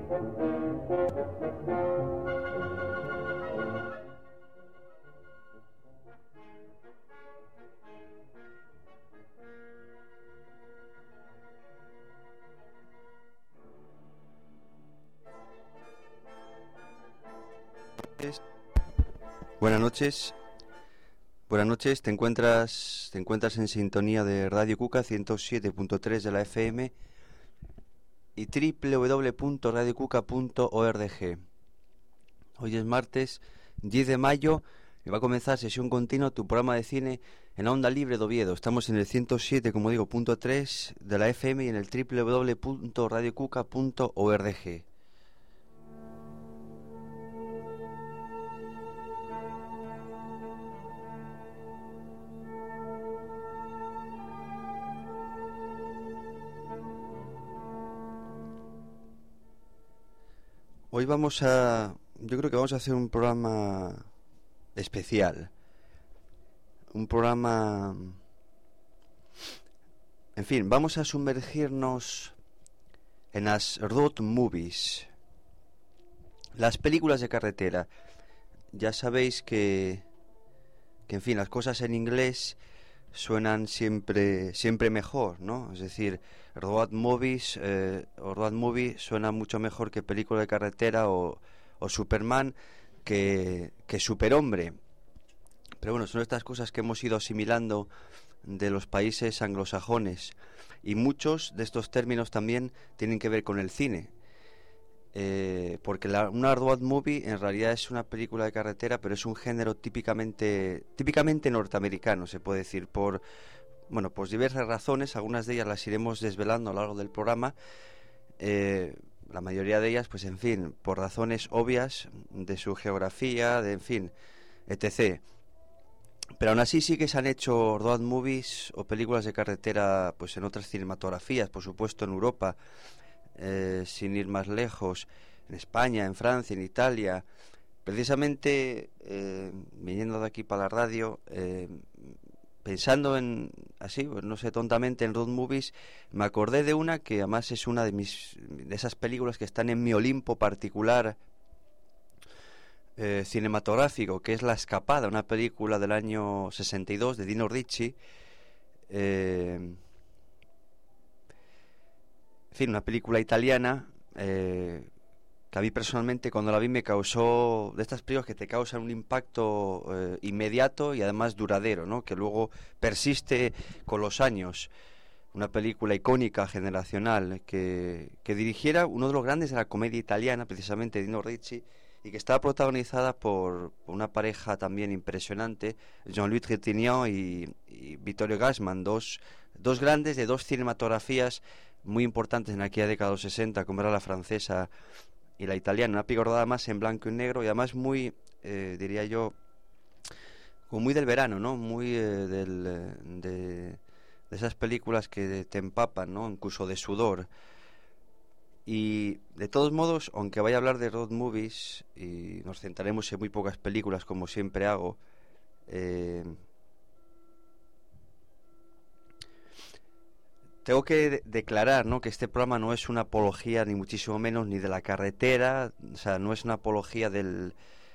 Buenas noches. Buenas noches, te encuentras en sintonía de Radio Cuca 107.3 de la FM y www.radiocuca.org. Hoy es martes 10 de mayo y va a comenzar sesión continua tu programa de cine en la onda libre de Oviedo. Estamos en el 107, como digo, .3 de la FM y en el www.radiocuca.org. Hoy yo creo que vamos a hacer un programa especial, un programa, en fin, vamos a sumergirnos en las road movies, las películas de carretera. Ya sabéis que en fin, las cosas en inglés suenan siempre mejor, ¿no? Es decir, road movies o road movie suena mucho mejor que película de carretera o Superman que Superhombre. Pero bueno, son estas cosas que hemos ido asimilando de los países anglosajones y muchos de estos términos también tienen que ver con el cine. Porque una road movie en realidad es una película de carretera, pero es un género típicamente norteamericano, se puede decir, por diversas razones. Algunas de ellas las iremos desvelando a lo largo del programa. La mayoría de ellas, pues en fin, por razones obvias de su geografía, en fin, etc. Pero aún así sí que se han hecho road movies o películas de carretera, pues en otras cinematografías, por supuesto en Europa. Sin ir más lejos, en España, en Francia, en Italia. Precisamente viniendo de aquí para la radio, pensando en así, pues no sé, tontamente en road movies, me acordé de una que además es una de esas películas que están en mi Olimpo particular cinematográfico, que es La Escapada, una película del año 62 de Dino Ricci. En fin, una película italiana que a mí personalmente cuando la vi me causó, de estas películas que te causan un impacto inmediato y además duradero, ¿no? Que luego persiste con los años. Una película icónica, generacional, que dirigiera uno de los grandes de la comedia italiana, precisamente Dino Ricci, y que estaba protagonizada por una pareja también impresionante, Jean-Louis Trintignant y Vittorio Gassman, dos grandes de dos cinematografías muy importantes en aquella década de los 60, como era la francesa y la italiana. Una película rodada más en blanco y negro y además muy, diría yo, como muy del verano, ¿no? Muy de esas películas que te empapan, ¿no? Incluso de sudor. Y de todos modos, aunque vaya a hablar de road movies y nos centraremos en muy pocas películas como siempre hago, tengo que declarar, ¿no?, que este programa no es una apología ni muchísimo menos ni de la carretera, o sea, no es una apología del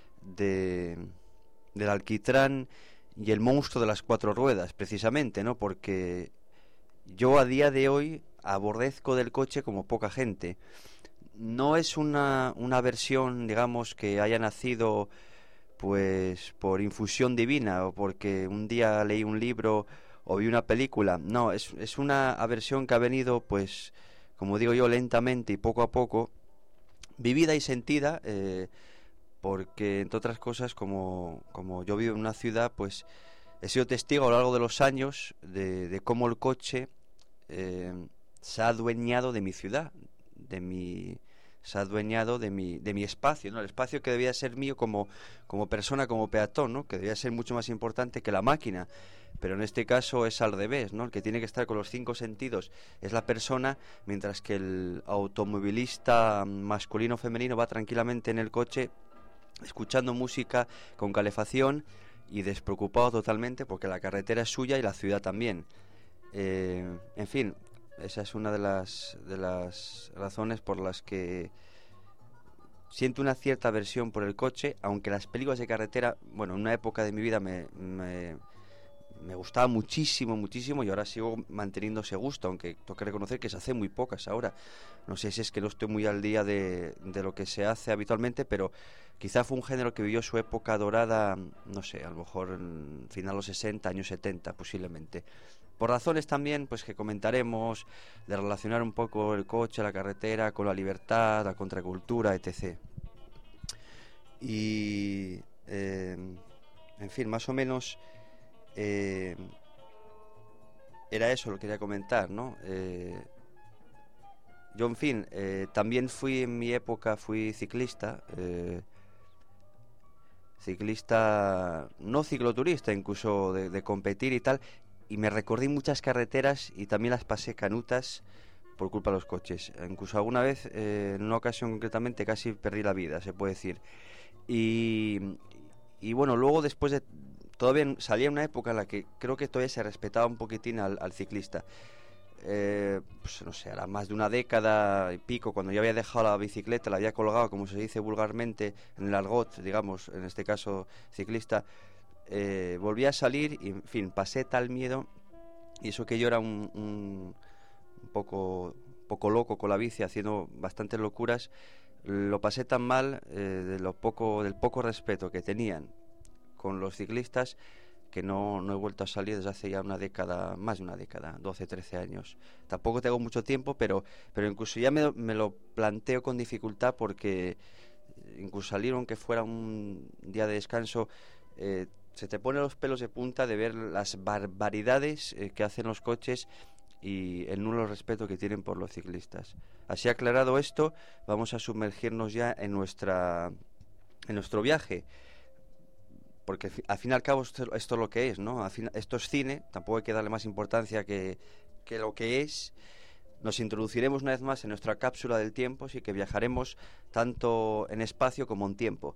alquitrán y el monstruo de las cuatro ruedas, precisamente, ¿no? Porque yo a día de hoy aborrezco del coche como poca gente. No es una versión, digamos, que haya nacido pues por infusión divina o porque un día leí un libro o vi una película. No, es una aversión que ha venido, pues, como digo yo, lentamente y poco a poco, vivida y sentida, porque entre otras cosas, como yo vivo en una ciudad, pues he sido testigo a lo largo de los años de cómo el coche se ha adueñado de mi ciudad, se ha adueñado de mi espacio, ¿no? El espacio que debía ser mío como persona, como peatón, ¿no? Que debía ser mucho más importante que la máquina, pero en este caso es al revés, ¿no? El que tiene que estar con los cinco sentidos es la persona, mientras que el automovilista masculino o femenino va tranquilamente en el coche escuchando música con calefacción y despreocupado totalmente porque la carretera es suya y la ciudad también. En fin, esa es una de las razones por las que siento una cierta aversión por el coche, aunque las películas de carretera, bueno, en una época de mi vida me gustaba muchísimo, muchísimo, y ahora sigo manteniendo ese gusto, aunque tengo que reconocer que se hace muy pocas ahora. No sé si es que no estoy muy al día de lo que se hace habitualmente, pero quizá fue un género que vivió su época dorada, no sé, a lo mejor en final de los 60, años 70 posiblemente. Por razones también, pues que comentaremos, de relacionar un poco el coche, la carretera, con la libertad, la contracultura, etc. Y, en fin, más o menos eh, era eso lo que quería comentar, ¿no? Yo, en fin, también fui en mi época, fui ciclista, ciclista, no cicloturista, incluso de competir y tal, y me recorrí muchas carreteras y también las pasé canutas por culpa de los coches. Incluso alguna vez, en una ocasión concretamente, casi perdí la vida, se puede decir. Y, y bueno, luego después de... Todavía salía una época en la que creo que todavía se respetaba un poquitín al ciclista. Pues no sé, era más de una década y pico, cuando yo había dejado la bicicleta, la había colgado, como se dice vulgarmente, en el argot, digamos, en este caso ciclista, volví a salir y, en fin, pasé tal miedo, y eso que yo era un poco loco con la bici, haciendo bastantes locuras, lo pasé tan mal, del poco respeto que tenían con los ciclistas, que no he vuelto a salir desde hace ya una década, más de una década, 12, 13 años. Tampoco tengo mucho tiempo, pero incluso ya me lo planteo con dificultad, porque incluso salir, aunque fuera un día de descanso, se te ponen los pelos de punta de ver las barbaridades que hacen los coches y el nulo respeto que tienen por los ciclistas. Así, aclarado esto, vamos a sumergirnos ya en nuestro viaje, porque al fin y al cabo esto es lo que es, ¿no? Esto es cine, tampoco hay que darle más importancia que lo que es. Nos introduciremos una vez más en nuestra cápsula del tiempo, así que viajaremos tanto en espacio como en tiempo.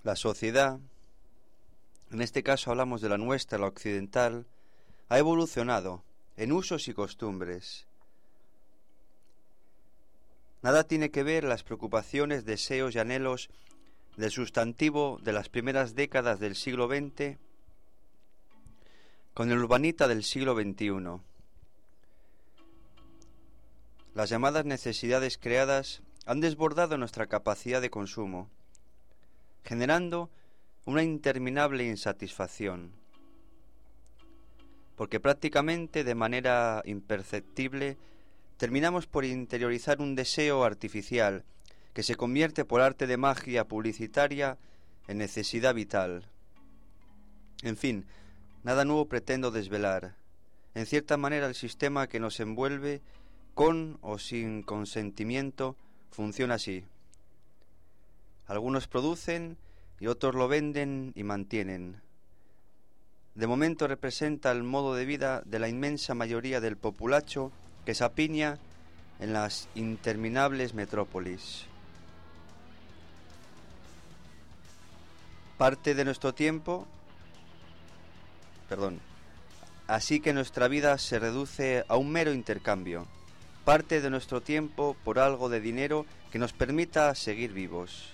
La sociedad, en este caso hablamos de la nuestra, la occidental, ha evolucionado en usos y costumbres. Nada tiene que ver las preocupaciones, deseos y anhelos del sustantivo de las primeras décadas del siglo XX con el urbanita del siglo XXI. Las llamadas necesidades creadas han desbordado nuestra capacidad de consumo, generando una interminable insatisfacción, porque prácticamente de manera imperceptible terminamos por interiorizar un deseo artificial que se convierte por arte de magia publicitaria en necesidad vital. En fin, nada nuevo pretendo desvelar. En cierta manera el sistema que nos envuelve, con o sin consentimiento, funciona así. Algunos producen y otros lo venden y mantienen. De momento representa el modo de vida de la inmensa mayoría del populacho que se apiña en las interminables metrópolis. Así que nuestra vida se reduce a un mero intercambio, parte de nuestro tiempo por algo de dinero que nos permita seguir vivos.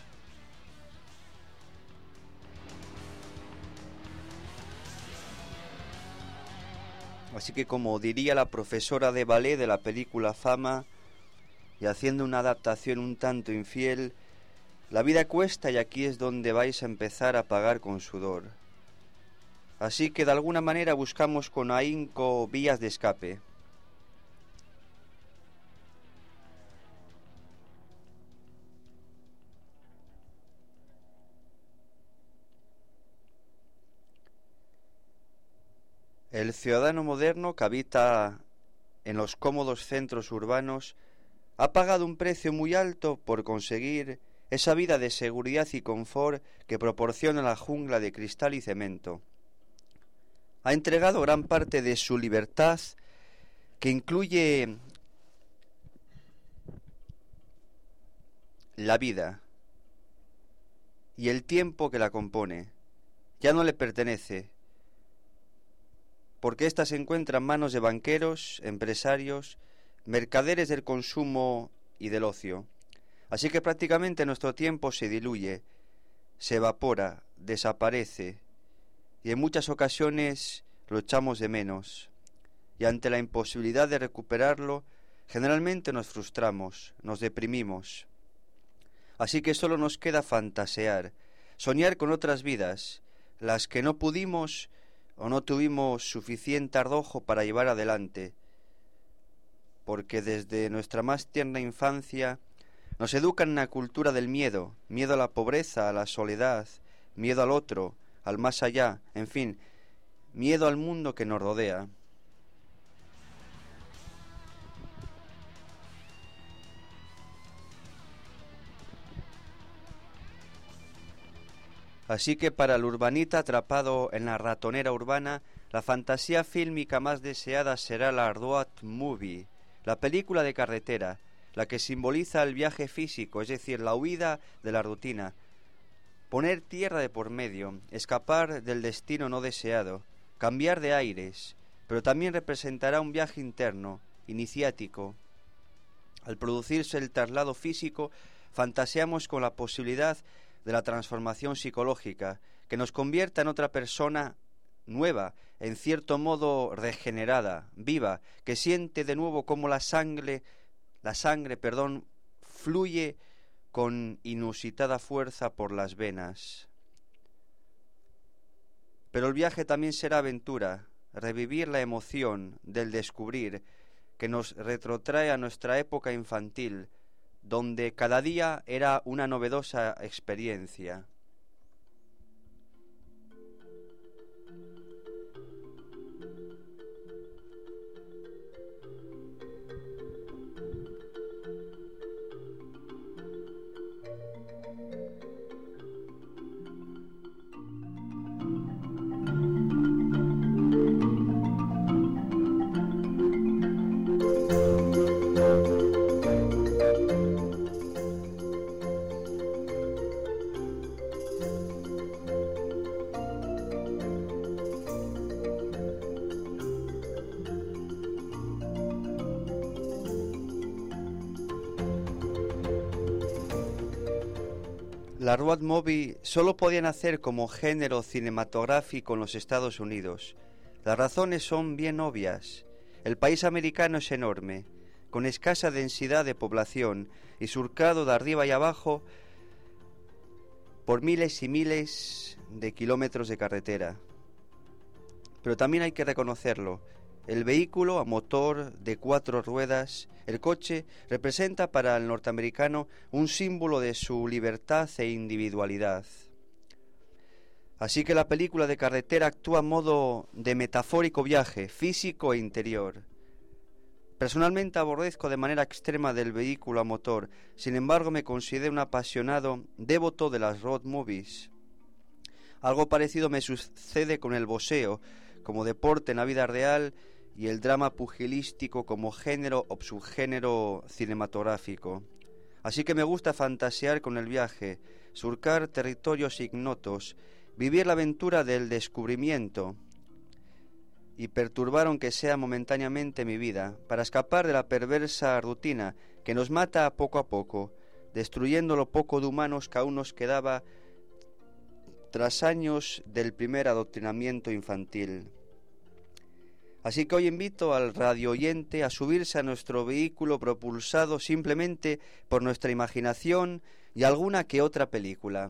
Así que, como diría la profesora de ballet de la película Fama, y haciendo una adaptación un tanto infiel, la vida cuesta y aquí es donde vais a empezar a pagar con sudor. Así que de alguna manera buscamos con ahínco vías de escape. El ciudadano moderno que habita en los cómodos centros urbanos ha pagado un precio muy alto por conseguir esa vida de seguridad y confort que proporciona la jungla de cristal y cemento. Ha entregado gran parte de su libertad, que incluye la vida y el tiempo que la compone. Ya no le pertenece, porque ésta se encuentra en manos de banqueros, empresarios, mercaderes del consumo y del ocio. Así que prácticamente nuestro tiempo se diluye, se evapora, desaparece, y en muchas ocasiones lo echamos de menos. Y ante la imposibilidad de recuperarlo, generalmente nos frustramos, nos deprimimos. Así que solo nos queda fantasear, soñar con otras vidas, las que no pudimos o no tuvimos suficiente ardojo para llevar adelante, porque desde nuestra más tierna infancia nos educan en la cultura del miedo, miedo a la pobreza, a la soledad, miedo al otro, al más allá, en fin, miedo al mundo que nos rodea. Así que para el urbanita atrapado en la ratonera urbana, la fantasía fílmica más deseada será la road movie, la película de carretera, la que simboliza el viaje físico, es decir, la huida de la rutina, poner tierra de por medio, escapar del destino no deseado, cambiar de aires, pero también representará un viaje interno, iniciático. Al producirse el traslado físico, fantaseamos con la posibilidad de la transformación psicológica, que nos convierta en otra persona nueva, en cierto modo regenerada, viva, que siente de nuevo cómo la sangre, fluye con inusitada fuerza por las venas. Pero el viaje también será aventura, revivir la emoción del descubrir, que nos retrotrae a nuestra época infantil, donde cada día era una novedosa experiencia. la road movie solo podía nacer como género cinematográfico en los Estados Unidos. Las razones son bien obvias. El país americano es enorme, con escasa densidad de población y surcado de arriba y abajo por miles y miles de kilómetros de carretera. Pero también hay que reconocerlo, el vehículo a motor de 4 ruedas, el coche, representa para el norteamericano un símbolo de su libertad e individualidad. Así que la película de carretera actúa a modo de metafórico viaje, físico e interior. Personalmente aborrezco de manera extrema del vehículo a motor, sin embargo me considero un apasionado devoto de las road movies. Algo parecido me sucede con el boxeo, como deporte en la vida real, y el drama pugilístico como género o subgénero cinematográfico. Así que me gusta fantasear con el viaje, surcar territorios ignotos, vivir la aventura del descubrimiento y perturbar aunque sea momentáneamente mi vida, para escapar de la perversa rutina que nos mata poco a poco, destruyendo lo poco de humanos que aún nos quedaba tras años del primer adoctrinamiento infantil. Así que hoy invito al radio oyente a subirse a nuestro vehículo propulsado simplemente por nuestra imaginación y alguna que otra película.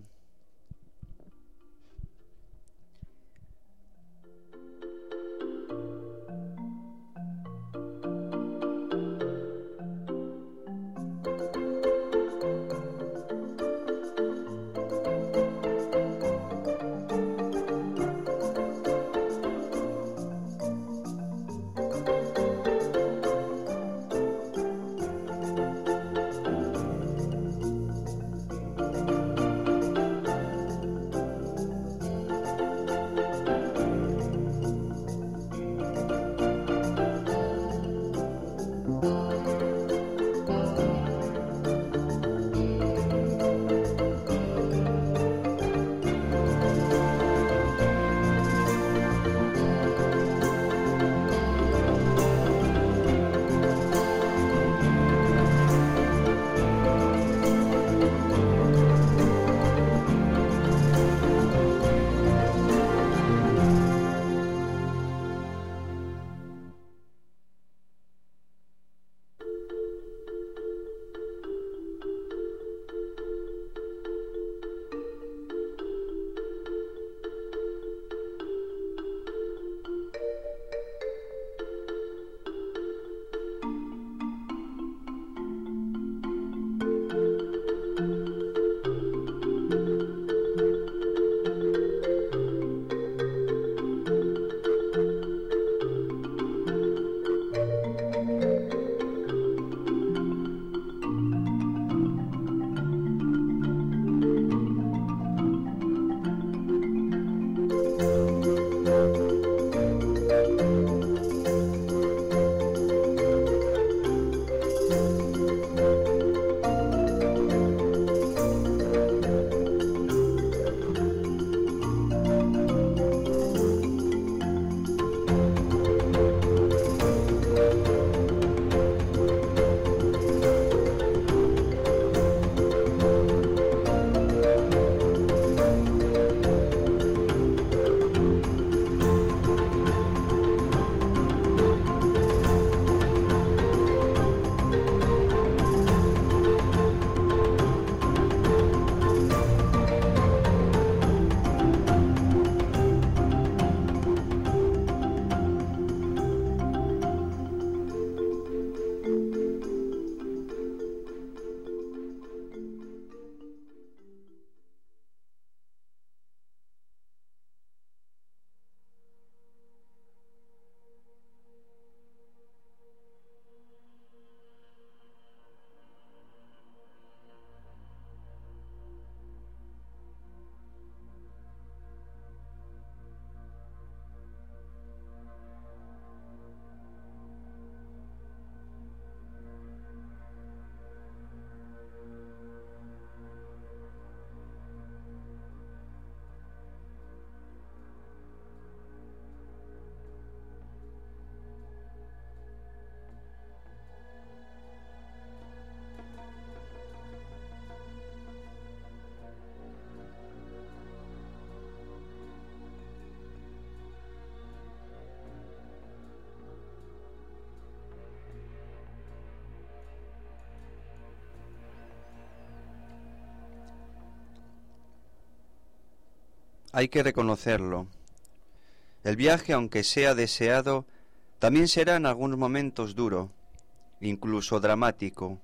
hay que reconocerlo. El viaje, aunque sea deseado, también será en algunos momentos duro, incluso dramático.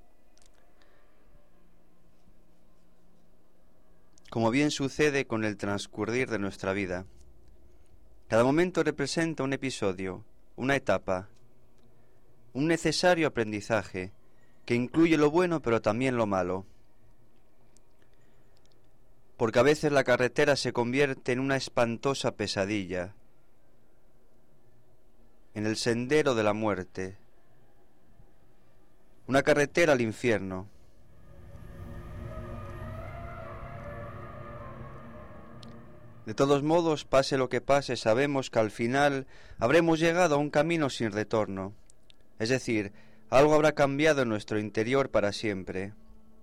Como bien sucede con el transcurrir de nuestra vida. Cada momento representa un episodio, una etapa, un necesario aprendizaje, que incluye lo bueno pero también lo malo. Porque a veces la carretera se convierte en una espantosa pesadilla, en el sendero de la muerte, una carretera al infierno. De todos modos, pase lo que pase, sabemos que al final habremos llegado a un camino sin retorno. Es decir, algo habrá cambiado en nuestro interior para siempre.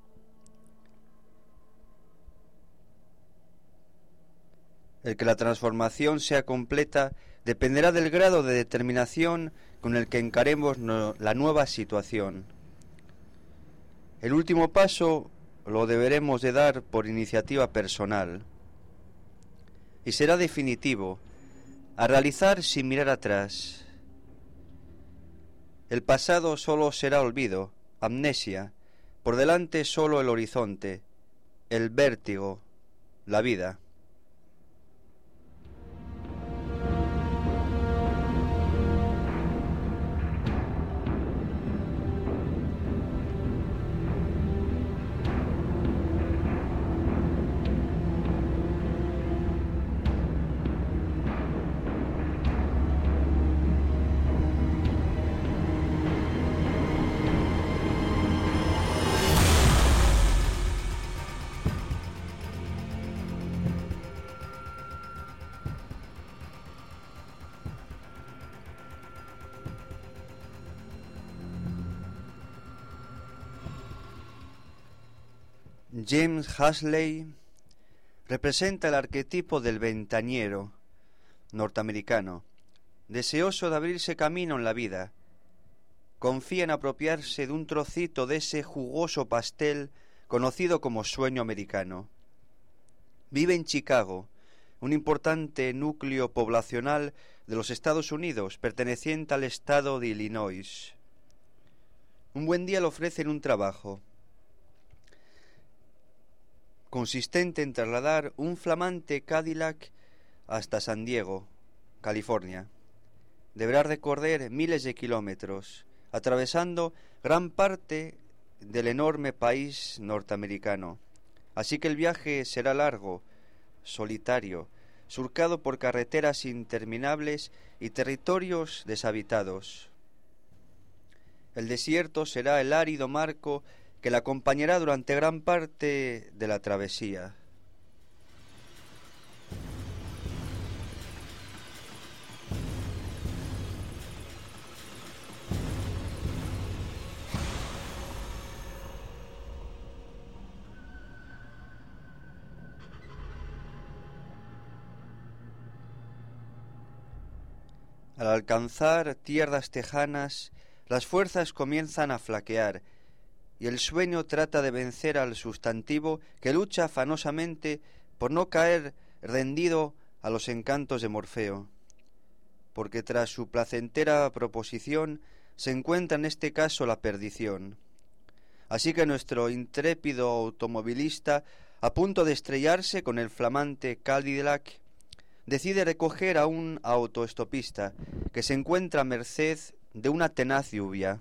El que la transformación sea completa dependerá del grado de determinación con el que encaremos la nueva situación. El último paso lo deberemos de dar por iniciativa personal. Y será definitivo, a realizar sin mirar atrás. El pasado solo será olvido, amnesia, por delante solo el horizonte, el vértigo, la vida. James Halsey representa el arquetipo del ventañero norteamericano, deseoso de abrirse camino en la vida. Confía en apropiarse de un trocito de ese jugoso pastel conocido como sueño americano. Vive en Chicago, un importante núcleo poblacional de los Estados Unidos, perteneciente al estado de Illinois. Un buen día le ofrecen un trabajo consistente en trasladar un flamante Cadillac hasta San Diego, California. Deberá recorrer miles de kilómetros, atravesando gran parte del enorme país norteamericano. Así que el viaje será largo, solitario, surcado por carreteras interminables y territorios deshabitados. El desierto será el árido marco que la acompañará durante gran parte de la travesía. Al alcanzar tierras tejanas, las fuerzas comienzan a flaquear, y el sueño trata de vencer al sustantivo que lucha afanosamente por no caer rendido a los encantos de Morfeo, porque tras su placentera proposición se encuentra en este caso la perdición. Así que nuestro intrépido automovilista, a punto de estrellarse con el flamante Cadillac, decide recoger a un autoestopista que se encuentra a merced de una tenaz lluvia.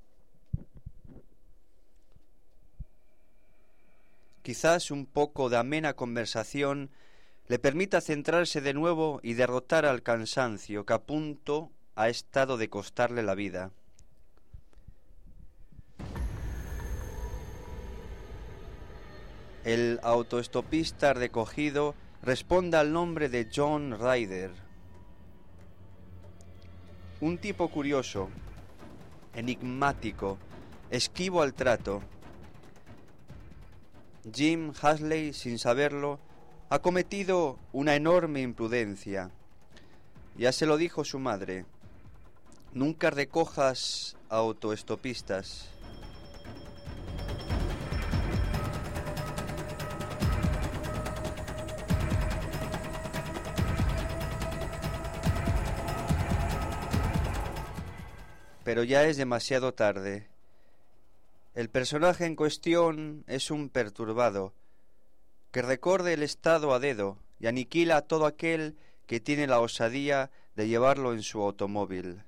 Quizás un poco de amena conversación le permita centrarse de nuevo y derrotar al cansancio que a punto ha estado de costarle la vida. El autoestopista recogido responde al nombre de John Ryder. Un tipo curioso, enigmático, esquivo al trato. Jim Halsey, sin saberlo, ha cometido una enorme imprudencia. Ya se lo dijo su madre: nunca recojas autoestopistas. pero ya es demasiado tarde. El personaje en cuestión es un perturbado, que recorre el estado a dedo y aniquila a todo aquel que tiene la osadía de llevarlo en su automóvil.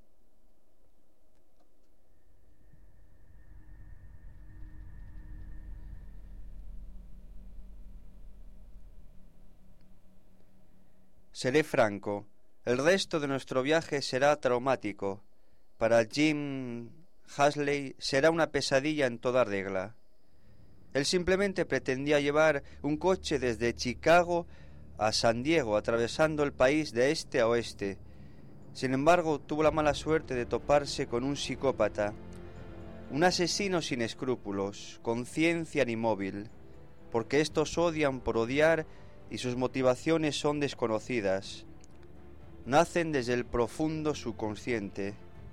Seré franco, el resto de nuestro viaje será traumático. Para Jim Halsey será una pesadilla en toda regla. Él simplemente pretendía llevar un coche desde Chicago a San Diego, atravesando el país de este a oeste. Sin embargo, tuvo la mala suerte de toparse con un psicópata, un asesino sin escrúpulos, conciencia inmóvil, porque estos odian por odiar y sus motivaciones son desconocidas. Nacen desde el profundo subconsciente.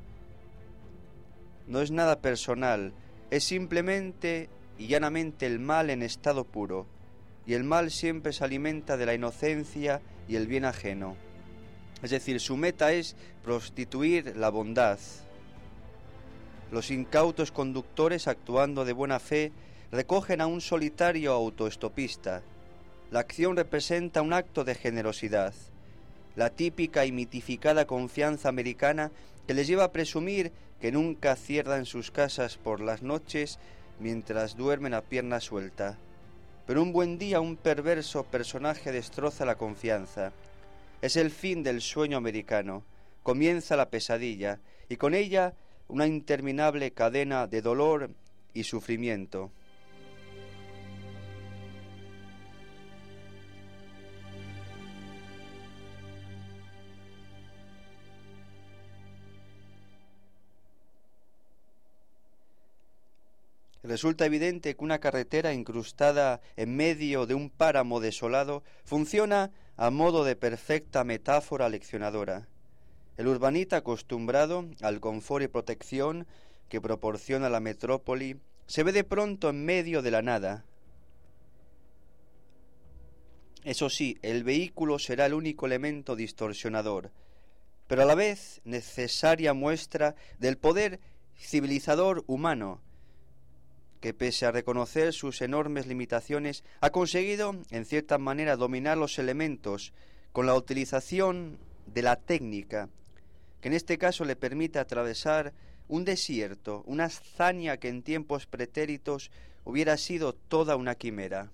No es nada personal, es simplemente y llanamente el mal en estado puro, y el mal siempre se alimenta de la inocencia y el bien ajeno. Es decir, su meta es prostituir la bondad. Los incautos conductores, actuando de buena fe, recogen a un solitario autoestopista. La acción representa un acto de generosidad, la típica y mitificada confianza americana que les lleva a presumir que nunca cierran sus casas por las noches mientras duermen a pierna suelta. Pero un buen día un perverso personaje destroza la confianza. Es el fin del sueño americano. Comienza la pesadilla y con ella una interminable cadena de dolor y sufrimiento. Resulta evidente que una carretera incrustada en medio de un páramo desolado funciona a modo de perfecta metáfora leccionadora. El urbanita, acostumbrado al confort y protección que proporciona la metrópoli, se ve de pronto en medio de la nada. Eso sí, el vehículo será el único elemento distorsionador, pero a la vez necesaria muestra del poder civilizador humano, que pese a reconocer sus enormes limitaciones, ha conseguido, en cierta manera, dominar los elementos con la utilización de la técnica, que en este caso le permite atravesar un desierto, una hazaña que en tiempos pretéritos hubiera sido toda una quimera.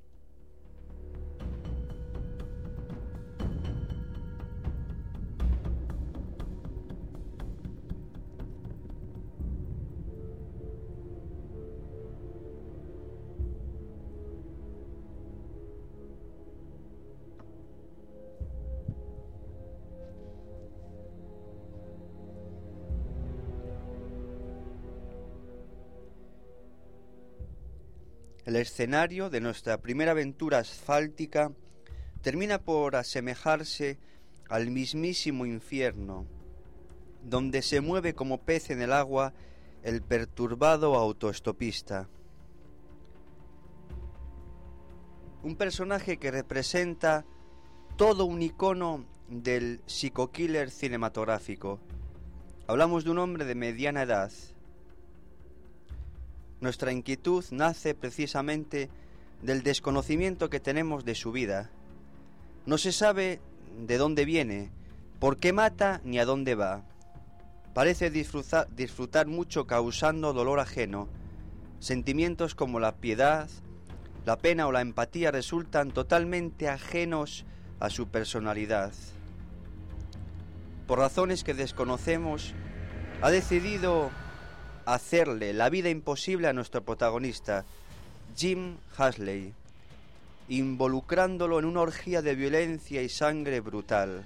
El escenario de nuestra primera aventura asfáltica termina por asemejarse al mismísimo infierno, donde se mueve como pez en el agua el perturbado autoestopista. Un personaje que representa todo un icono del psico-killer cinematográfico. Hablamos de un hombre de mediana edad. Nuestra inquietud nace precisamente del desconocimiento que tenemos de su vida. No se sabe de dónde viene, por qué mata ni a dónde va. Parece disfrutar mucho causando dolor ajeno. Sentimientos como la piedad, la pena o la empatía resultan totalmente ajenos a su personalidad. Por razones que desconocemos, ha decidido hacerle la vida imposible a nuestro protagonista, Jim Halsey, involucrándolo en una orgía de violencia y sangre brutal.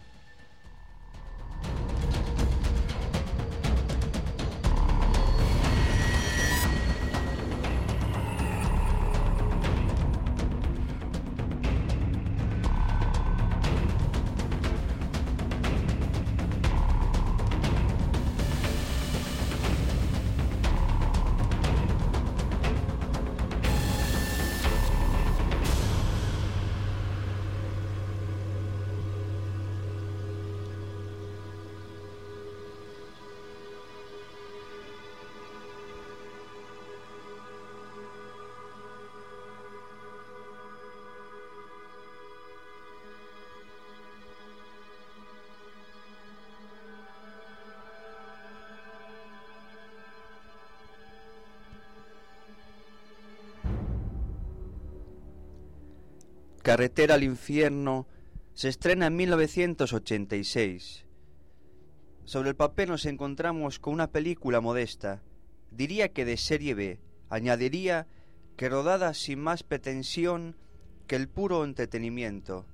Carretera al infierno se estrena en 1986. Sobre el papel nos encontramos con una película modesta, diría que de serie B, añadiría que rodada sin más pretensión que el puro entretenimiento.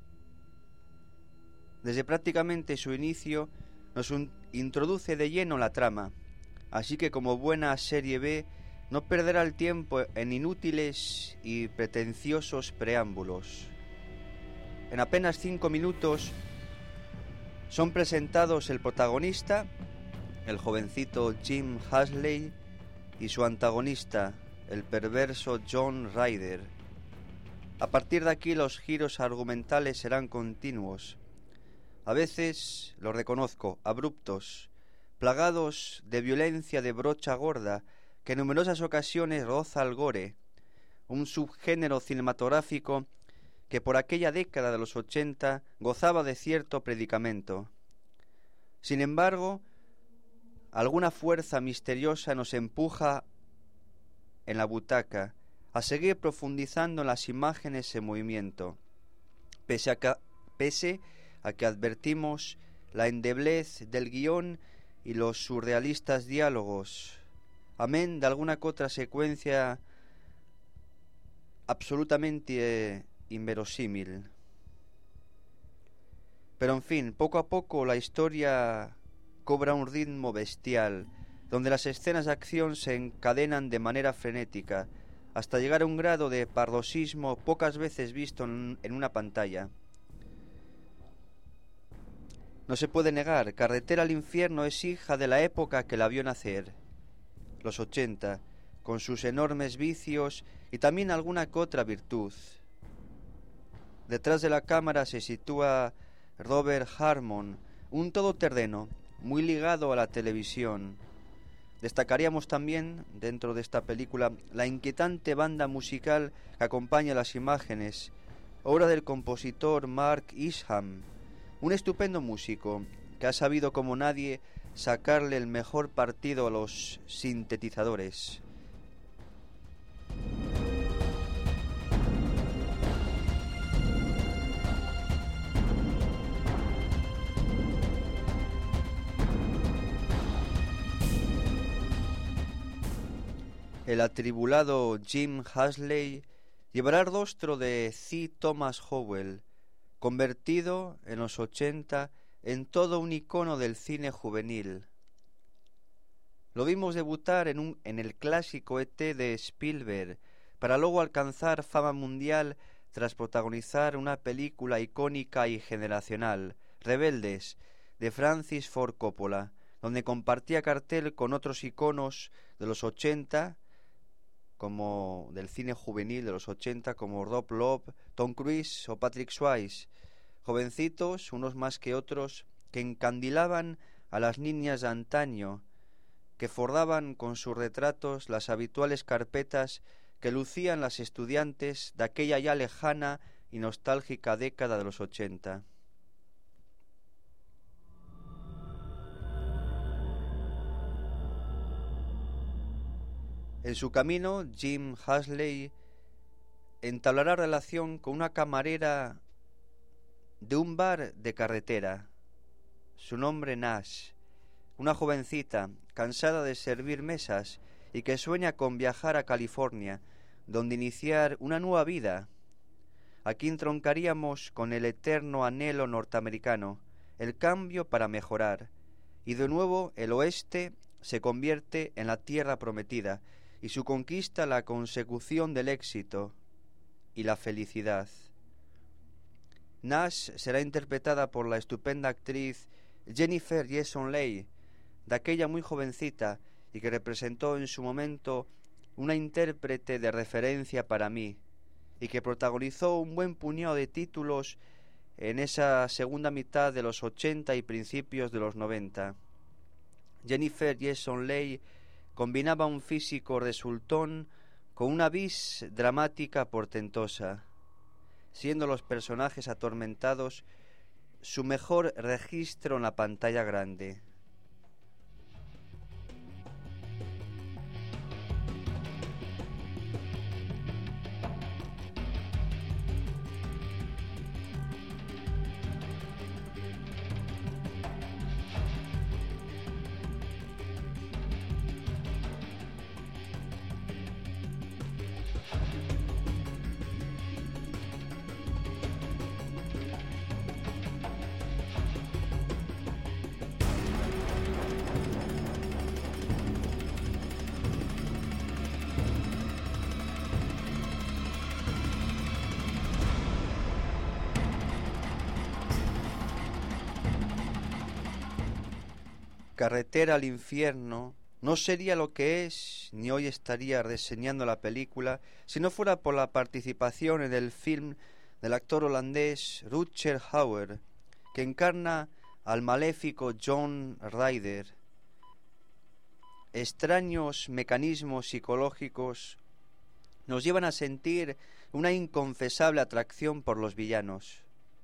Desde prácticamente su inicio nos introduce de lleno la trama, así que como buena serie B no perderá el tiempo en inútiles y pretenciosos preámbulos. En apenas 5 minutos son presentados el protagonista, el jovencito Jim Halsey, y su antagonista, el perverso John Ryder. A partir de aquí los giros argumentales serán continuos, a veces, lo reconozco, abruptos, plagados de violencia de brocha gorda que en numerosas ocasiones roza el gore, un subgénero cinematográfico que por aquella década de los 80 gozaba de cierto predicamento. Sin embargo, alguna fuerza misteriosa nos empuja en la butaca a seguir profundizando en las imágenes en movimiento, pese a que advertimos la endeblez del guión y los surrealistas diálogos, amén de alguna que otra secuencia absolutamente inverosímil. Pero en fin, poco a poco la historia cobra un ritmo bestial, donde las escenas de acción se encadenan de manera frenética, hasta llegar a un grado de pardosismo pocas veces visto en una pantalla. No se puede negar, Carretera al infierno es hija de la época que la vio nacer, los 80, con sus enormes vicios y también alguna que otra virtud. Detrás de la cámara se sitúa Robert Harmon, un todoterreno, muy ligado a la televisión. Destacaríamos también, dentro de esta película, la inquietante banda musical que acompaña las imágenes, obra del compositor Mark Isham, un estupendo músico que ha sabido como nadie sacarle el mejor partido a los sintetizadores. El atribulado Jim Halsey llevará el rostro de C. Thomas Howell, convertido en los 80 en todo un icono del cine juvenil. Lo vimos debutar en el clásico E.T. de Spielberg, para luego alcanzar fama mundial tras protagonizar una película icónica y generacional, Rebeldes, de Francis Ford Coppola, donde compartía cartel con otros iconos de los 80, como del cine juvenil de los 80, como Rob Lowe, Tom Cruise o Patrick Swayze, jovencitos, unos más que otros, que encandilaban a las niñas de antaño, que fordaban con sus retratos las habituales carpetas que lucían las estudiantes de aquella ya lejana y nostálgica década de los 80. En su camino, Jim Halsey entablará relación con una camarera de un bar de carretera, su nombre Nash, una jovencita cansada de servir mesas y que sueña con viajar a California, donde iniciar una nueva vida. Aquí entroncaríamos con el eterno anhelo norteamericano, el cambio para mejorar, y de nuevo el oeste se convierte en la tierra prometida, y su conquista la consecución del éxito y la felicidad. Nash será interpretada por la estupenda actriz Jennifer Jason Leigh, de aquella muy jovencita y que representó en su momento una intérprete de referencia para mí, y que protagonizó un buen puñado de títulos en esa segunda mitad de los 80 y principios de los 90. Jennifer Jason Leigh combinaba un físico resultón con una vis dramática portentosa, siendo los personajes atormentados su mejor registro en la pantalla grande. Carretera al infierno no sería lo que es, ni hoy estaría reseñando la película, si no fuera por la participación en el film del actor holandés Rutger Hauer, que encarna al maléfico John Ryder. Extraños mecanismos psicológicos nos llevan a sentir una inconfesable atracción por los villanos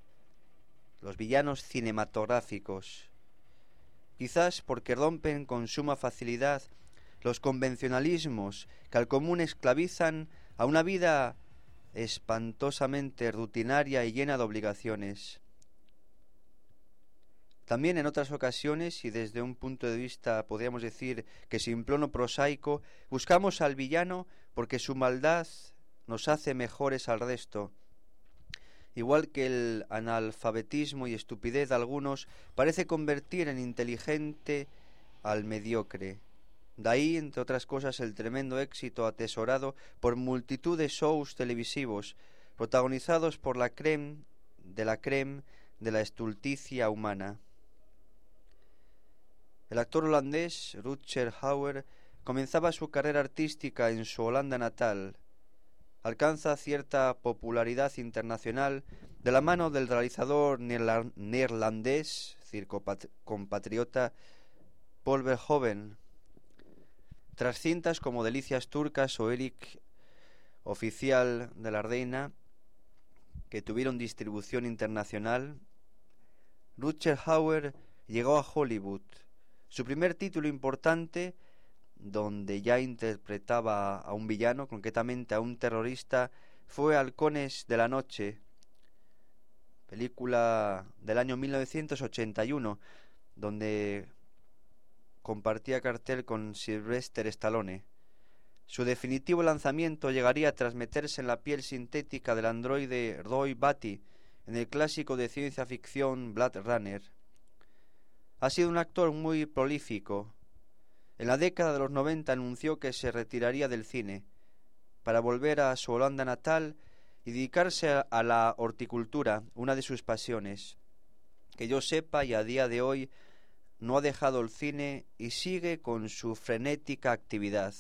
cinematográficos, quizás porque rompen con suma facilidad los convencionalismos que al común esclavizan a una vida espantosamente rutinaria y llena de obligaciones. También en otras ocasiones, y desde un punto de vista podríamos decir que simplón o prosaico, buscamos al villano porque su maldad nos hace mejores al resto. Igual que el analfabetismo y estupidez de algunos parece convertir en inteligente al mediocre. De ahí, entre otras cosas, el tremendo éxito atesorado por multitud de shows televisivos, protagonizados por la crème de la estulticia humana. El actor holandés Rutger Hauer comenzaba su carrera artística en su Holanda natal. Alcanza cierta popularidad internacional de la mano del realizador neerlandés, compatriota Paul Verhoeven. Tras cintas como Delicias turcas o Eric, oficial de la reina, que tuvieron distribución internacional, Rutger Hauer llegó a Hollywood. Su primer título importante, donde ya interpretaba a un villano, concretamente a un terrorista, fue Halcones de la Noche, película del año 1981, donde compartía cartel con Sylvester Stallone. Su definitivo lanzamiento llegaría tras meterse en la piel sintética del androide Roy Batty en el clásico de ciencia ficción Blade Runner. Ha sido un actor muy prolífico. En la década de los 90 anunció que se retiraría del cine para volver a su Holanda natal y dedicarse a la horticultura, una de sus pasiones. Que yo sepa, y a día de hoy no ha dejado el cine y sigue con su frenética actividad.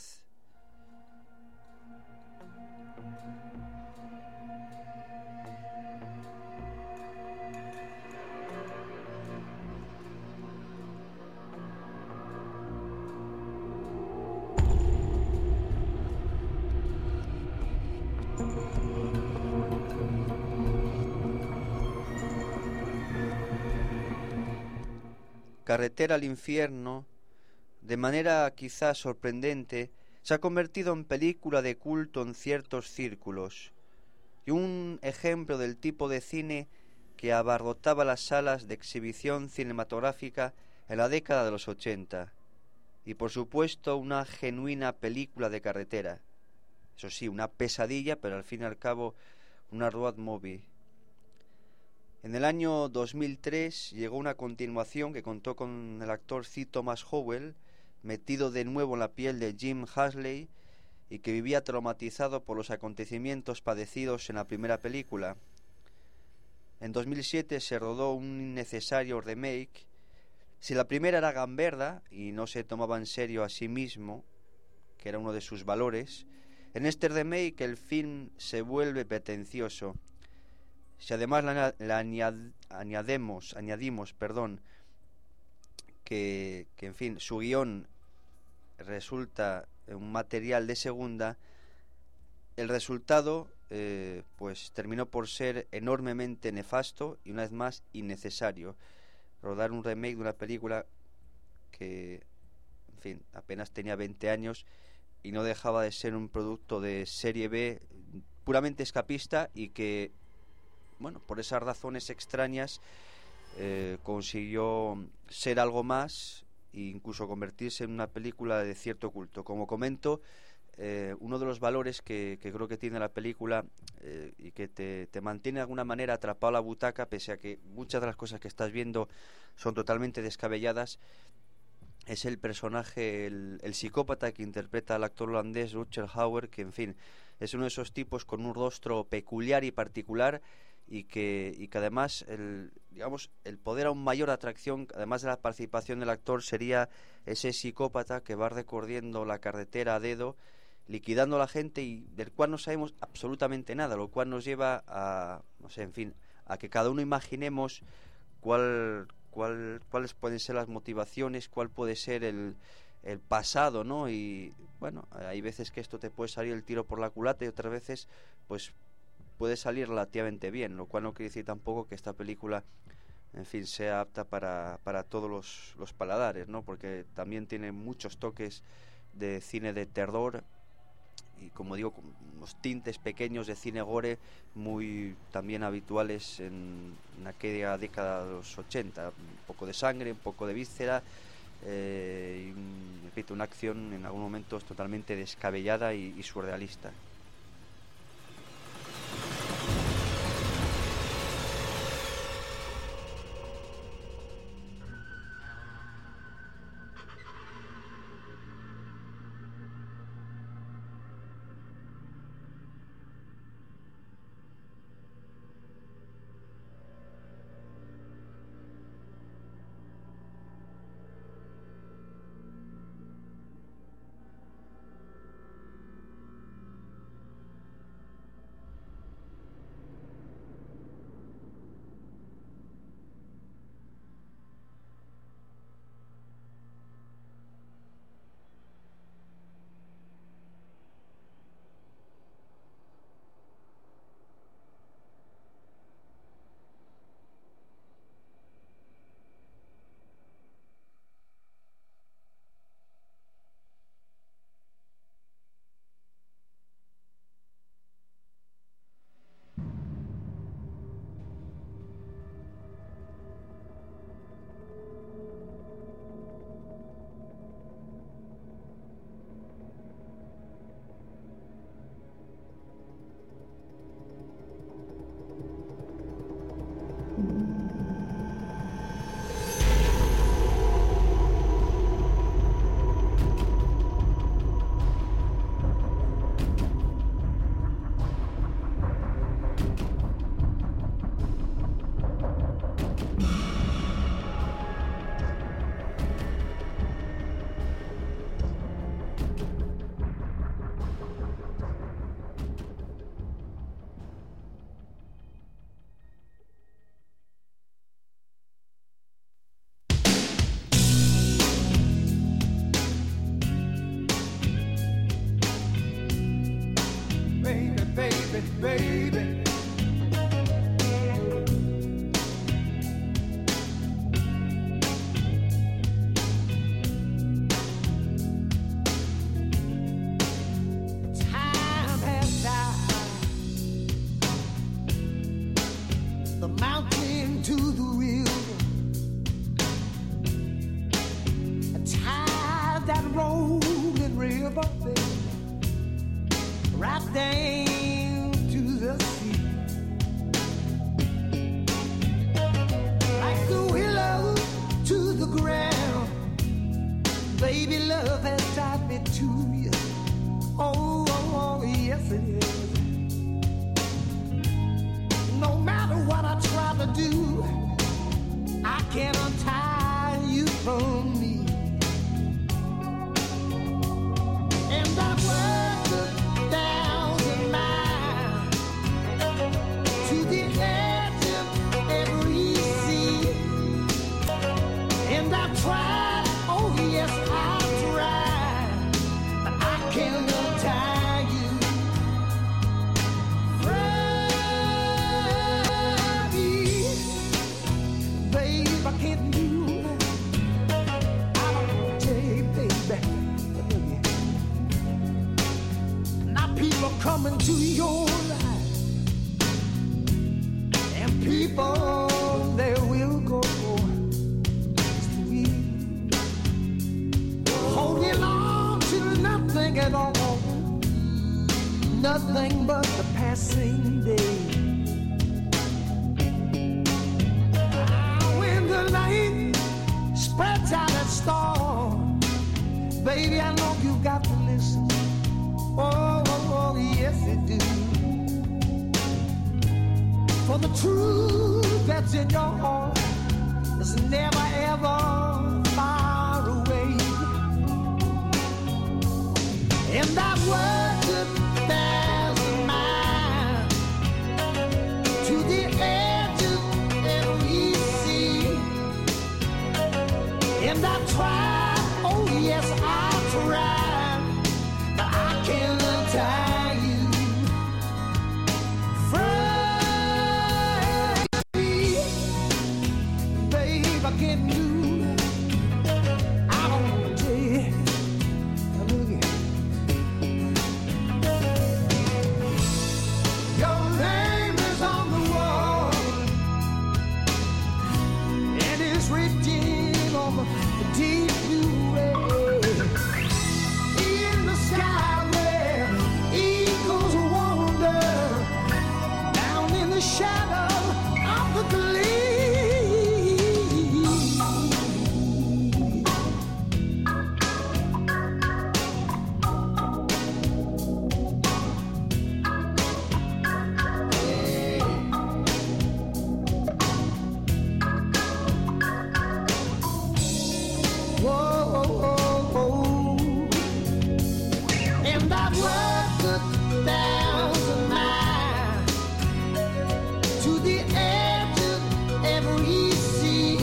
Carretera al infierno, de manera quizás sorprendente, se ha convertido en película de culto en ciertos círculos y un ejemplo del tipo de cine que abarrotaba las salas de exhibición cinematográfica en la década de los 80 y por supuesto una genuina película de carretera. Eso sí, una pesadilla, pero al fin y al cabo una road movie. En el año 2003 llegó una continuación que contó con el actor C. Thomas Howell, metido de nuevo en la piel de Jim Halsey y que vivía traumatizado por los acontecimientos padecidos en la primera película. En 2007 se rodó un innecesario remake. Si la primera era gamberra y no se tomaba en serio a sí mismo, que era uno de sus valores, en este remake el film se vuelve pretencioso. Si además añadimos que en fin, su guión resulta un material de segunda, el resultado pues terminó por ser enormemente nefasto y una vez más innecesario. Rodar un remake de una película que, en fin, apenas tenía 20 años y no dejaba de ser un producto de serie B puramente escapista y que, bueno, por esas razones extrañas consiguió ser algo más e incluso convertirse en una película de cierto culto. Como comento, uno de los valores que creo que tiene la película y que te mantiene de alguna manera atrapado a la butaca, pese a que muchas de las cosas que estás viendo son totalmente descabelladas, es el personaje, el psicópata que interpreta al actor holandés Rutger Hauer, que en fin, es uno de esos tipos con un rostro peculiar y particular y que además el poder aún mayor atracción, además de la participación del actor, sería ese psicópata que va recorriendo la carretera a dedo, liquidando a la gente y del cual no sabemos absolutamente nada, lo cual nos lleva a, no sé, en fin, a que cada uno imaginemos cuáles pueden ser las motivaciones, cuál puede ser el pasado, ¿no? Y bueno, hay veces que esto te puede salir el tiro por la culata y otras veces pues puede salir relativamente bien, lo cual no quiere decir tampoco que esta película, en fin, sea apta para todos los paladares, ¿no? Porque también tiene muchos toques de cine de terror y, como digo, con unos tintes pequeños de cine gore muy también habituales en aquella década de los 80. Un poco de sangre, un poco de víscera, y repito, una acción en algunos momentos totalmente descabellada y surrealista. Baby, time has died, the mountain to the river, a tide that rolling river, baby, right down to the sea. Like a willow to the ground, baby, love has tied me to you. Oh, oh, oh, yes it is. No matter what I try to do, I can't untie you from me. And I worked 1,000 miles to the edge of every sea. And I've tried, oh yes, I've tried, but I can't untie you from me. Babe, I can't do it. I don't want to tell you, baby. Now people come into your life, and people, they will go. Holding on to nothing at all, nothing but the passing day. When the night spreads out a storm, baby, I know you got to listen. Oh, oh, oh, yes it do. For the truth that's in your heart is never ever far away. And I've worked 1,000 miles to the edge of every sea. And I've tried, oh yes, I've tried, but I can't untie you from me. Babe, I can't do, I don't want to tell you. Look at your name is on the wall, and it's written on the deep blue red. In the sky where eagles wander, down in the shadow of the gleam. Whoa, whoa, whoa. And I've worked 1,000 miles to the edge of every sea.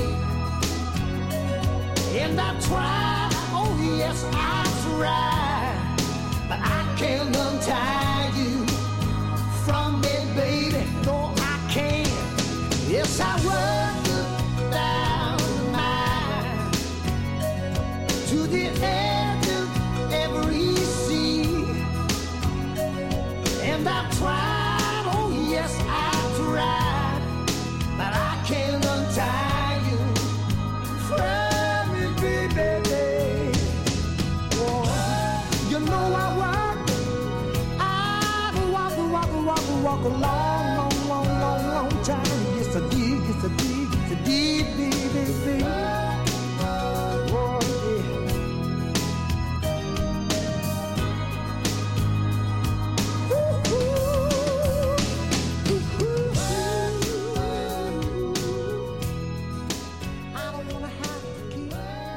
And I've tried, oh yes, I've tried, but I can't untie you from it, baby. No, I can't. Yes, I worked 1,000 miles to the edge of every sea. And I've tried, oh yes, I've tried, but I can't untie you from it, baby. Oh, you know I walk a long, long, long, long, long time. Yes, I did, yes, I did, yes, I did, baby. Oh, yeah. I don't wanna have to keep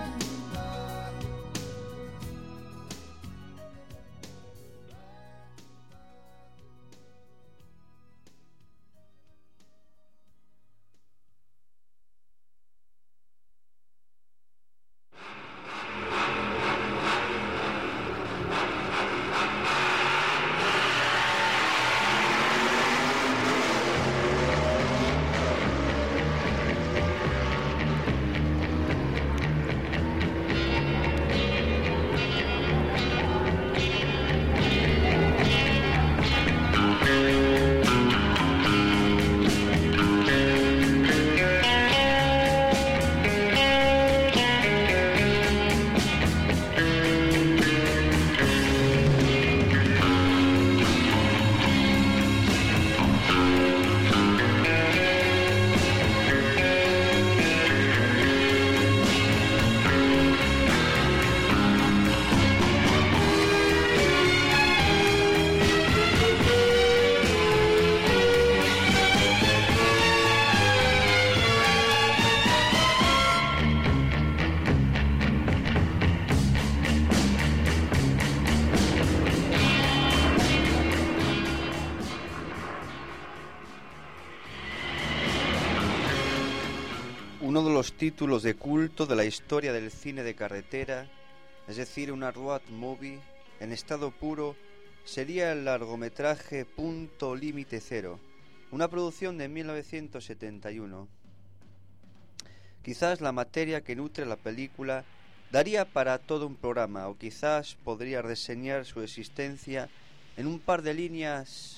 Uno de los títulos de culto de la historia del cine de carretera, es decir, una road movie en estado puro, sería el largometraje Punto Límite Cero, una producción de 1971. Quizás la materia que nutre la película daría para todo un programa, o quizás podría reseñar su existencia en un par de líneas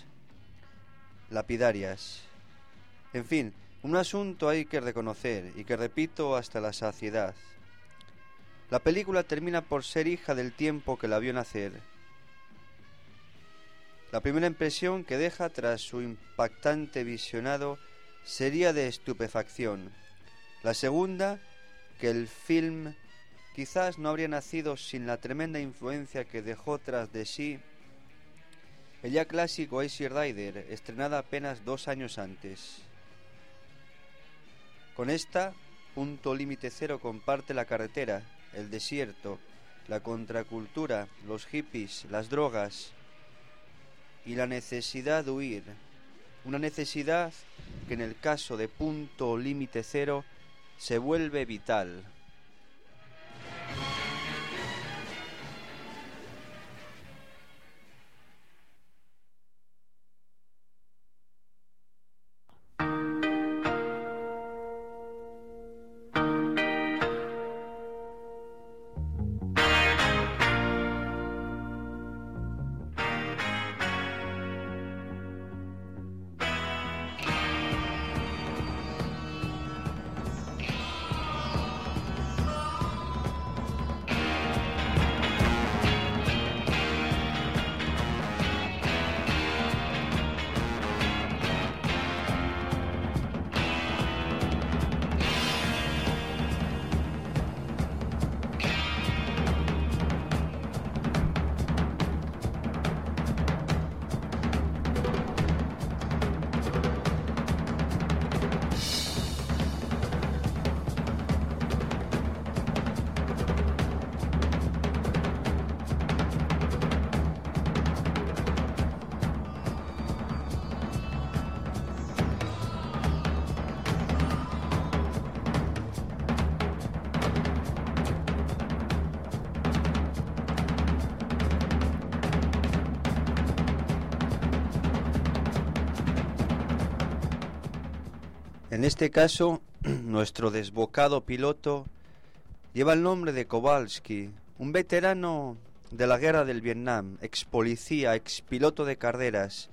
lapidarias. En fin, un asunto hay que reconocer y que repito hasta la saciedad. La película termina por ser hija del tiempo que la vio nacer. La primera impresión que deja tras su impactante visionado sería de estupefacción. La segunda, que el film quizás no habría nacido sin la tremenda influencia que dejó tras de sí el ya clásico Easy Rider, estrenada apenas 2 años antes. Con esta, Punto Límite Cero comparte la carretera, el desierto, la contracultura, los hippies, las drogas y la necesidad de huir. Una necesidad que en el caso de Punto Límite Cero se vuelve vital. En este caso, nuestro desbocado piloto lleva el nombre de Kowalski, un veterano de la guerra del Vietnam, ex policía, ex piloto de carreras,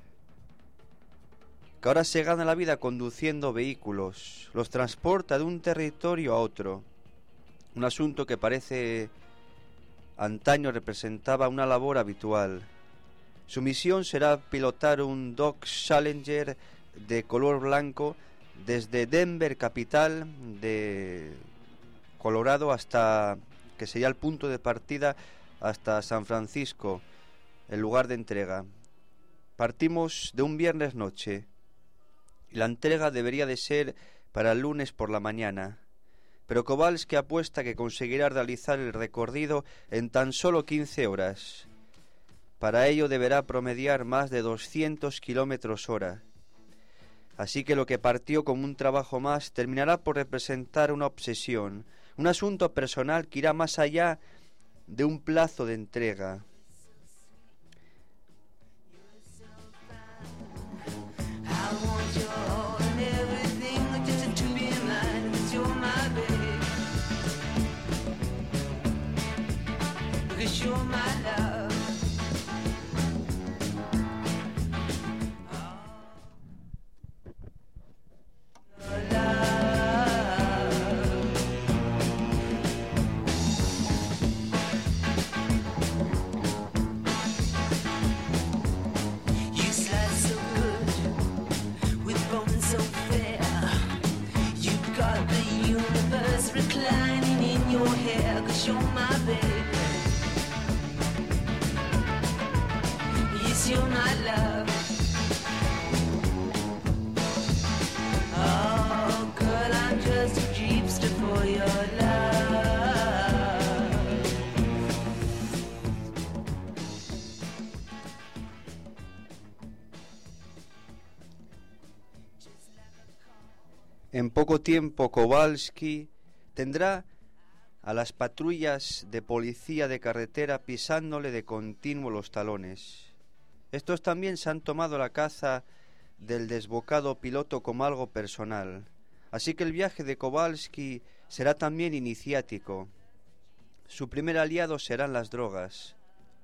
que ahora se gana la vida conduciendo vehículos, los transporta de un territorio a otro, un asunto que parece antaño representaba una labor habitual. Su misión será pilotar un Dodge Challenger de color blanco desde Denver, capital de Colorado, hasta que sería el punto de partida, hasta San Francisco, el lugar de entrega. Partimos de un viernes noche y la entrega debería de ser para el lunes por la mañana, pero Kowalski apuesta que conseguirá realizar el recorrido en tan solo 15 horas. Para ello deberá promediar más de 200 kilómetros hora. Así que lo que partió como un trabajo más terminará por representar una obsesión, un asunto personal que irá más allá de un plazo de entrega. En poco tiempo Kowalski tendrá a las patrullas de policía de carretera pisándole de continuo los talones. Estos también se han tomado la caza del desbocado piloto como algo personal. Así que el viaje de Kowalski será también iniciático. Su primer aliado serán las drogas.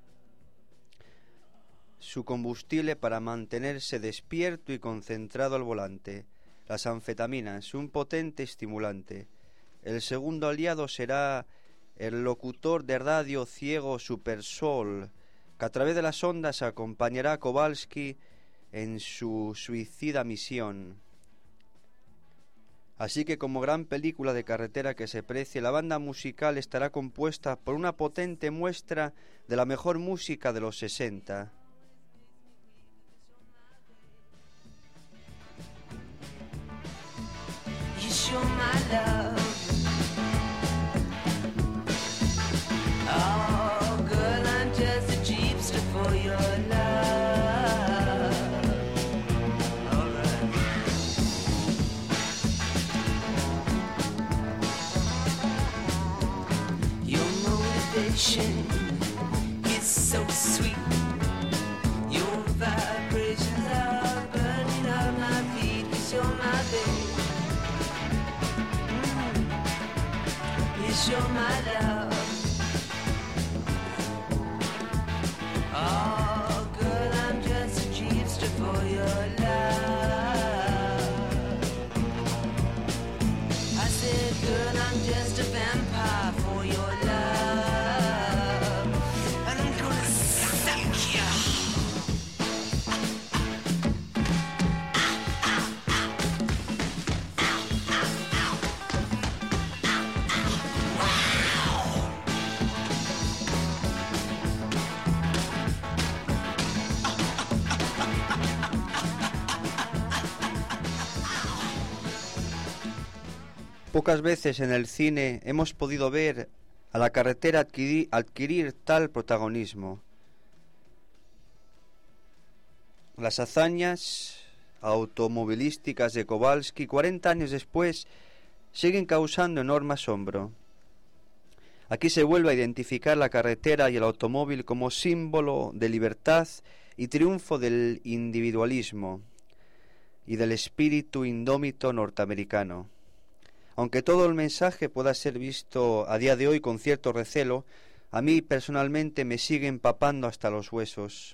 Su combustible para mantenerse despierto y concentrado al volante. Las anfetaminas, un potente estimulante. El segundo aliado será el locutor de radio ciego Super Soul, que a través de las ondas acompañará a Kowalski en su suicida misión. Así que como gran película de carretera que se precie, la banda musical estará compuesta por una potente muestra de la mejor música de los 60. love. Oh, girl, I'm just a cheapster for your love. Alright. Your motivation is so sweet. Your vibrations are burning up my feet. 'Cause you're my babe. Yes, you're my love. Oh, girl, I'm just a cheapster for your love. I said, girl, I'm just a vampire for your love. And I'm gonna suck you. Pocas veces en el cine hemos podido ver a la carretera adquirir tal protagonismo. Las hazañas automovilísticas de Kowalski, 40 años después, siguen causando enorme asombro. Aquí se vuelve a identificar la carretera y el automóvil como símbolo de libertad y triunfo del individualismo y del espíritu indómito norteamericano. Aunque todo el mensaje pueda ser visto a día de hoy con cierto recelo, a mí personalmente me sigue empapando hasta los huesos.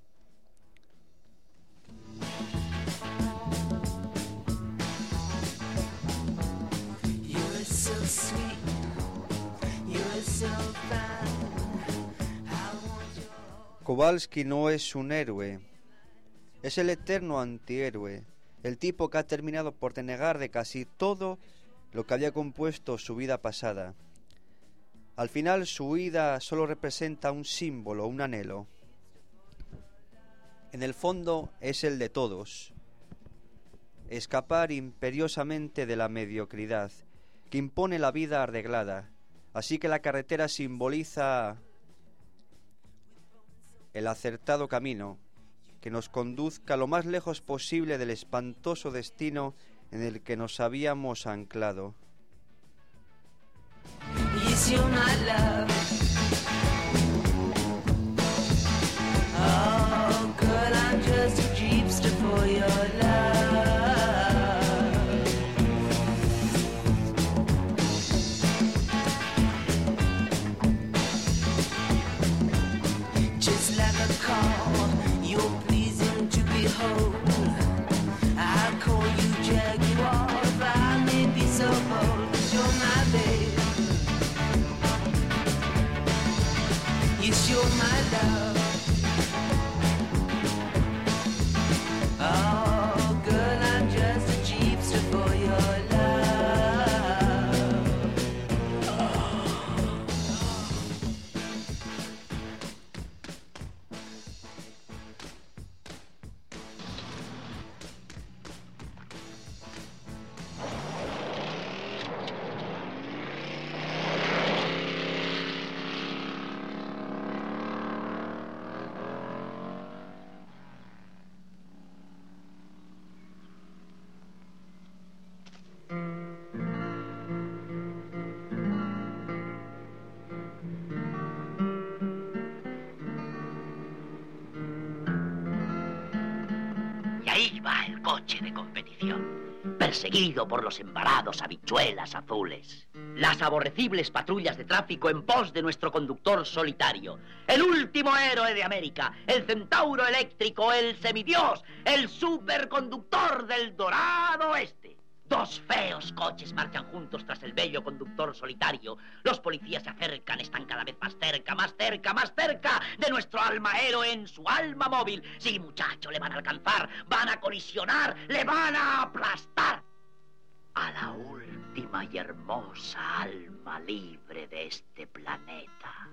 Kowalski no es un héroe, es el eterno antihéroe, el tipo que ha terminado por denegar de casi todo lo que había compuesto su vida pasada. Al final su huida solo representa un símbolo, un anhelo. En el fondo es el de todos: escapar imperiosamente de la mediocridad que impone la vida arreglada. Así que la carretera simboliza el acertado camino que nos conduzca lo más lejos posible del espantoso destino en el que nos habíamos anclado. Yes, you're my love. Oh, girl, I'm just a cheapster for your love. Just like a call, you're pleasing to behold. I'll call you Jaguar if I may be so bold. 'Cause you're my babe. Yes, you're my love. Oh, girl, I'm just a cheapster for your love. Iba el coche de competición, perseguido por los embarados habichuelas azules. Las aborrecibles patrullas de tráfico en pos de nuestro conductor solitario, el último héroe de América, el centauro eléctrico, el semidios, el superconductor del dorado oeste. Dos feos coches marchan juntos tras el bello conductor solitario. Los policías se acercan, están cada vez más cerca, más cerca, más cerca de nuestro alma héroe en su alma móvil. Sí, muchacho, le van a alcanzar, van a colisionar, le van a aplastar a la última y hermosa alma libre de este planeta.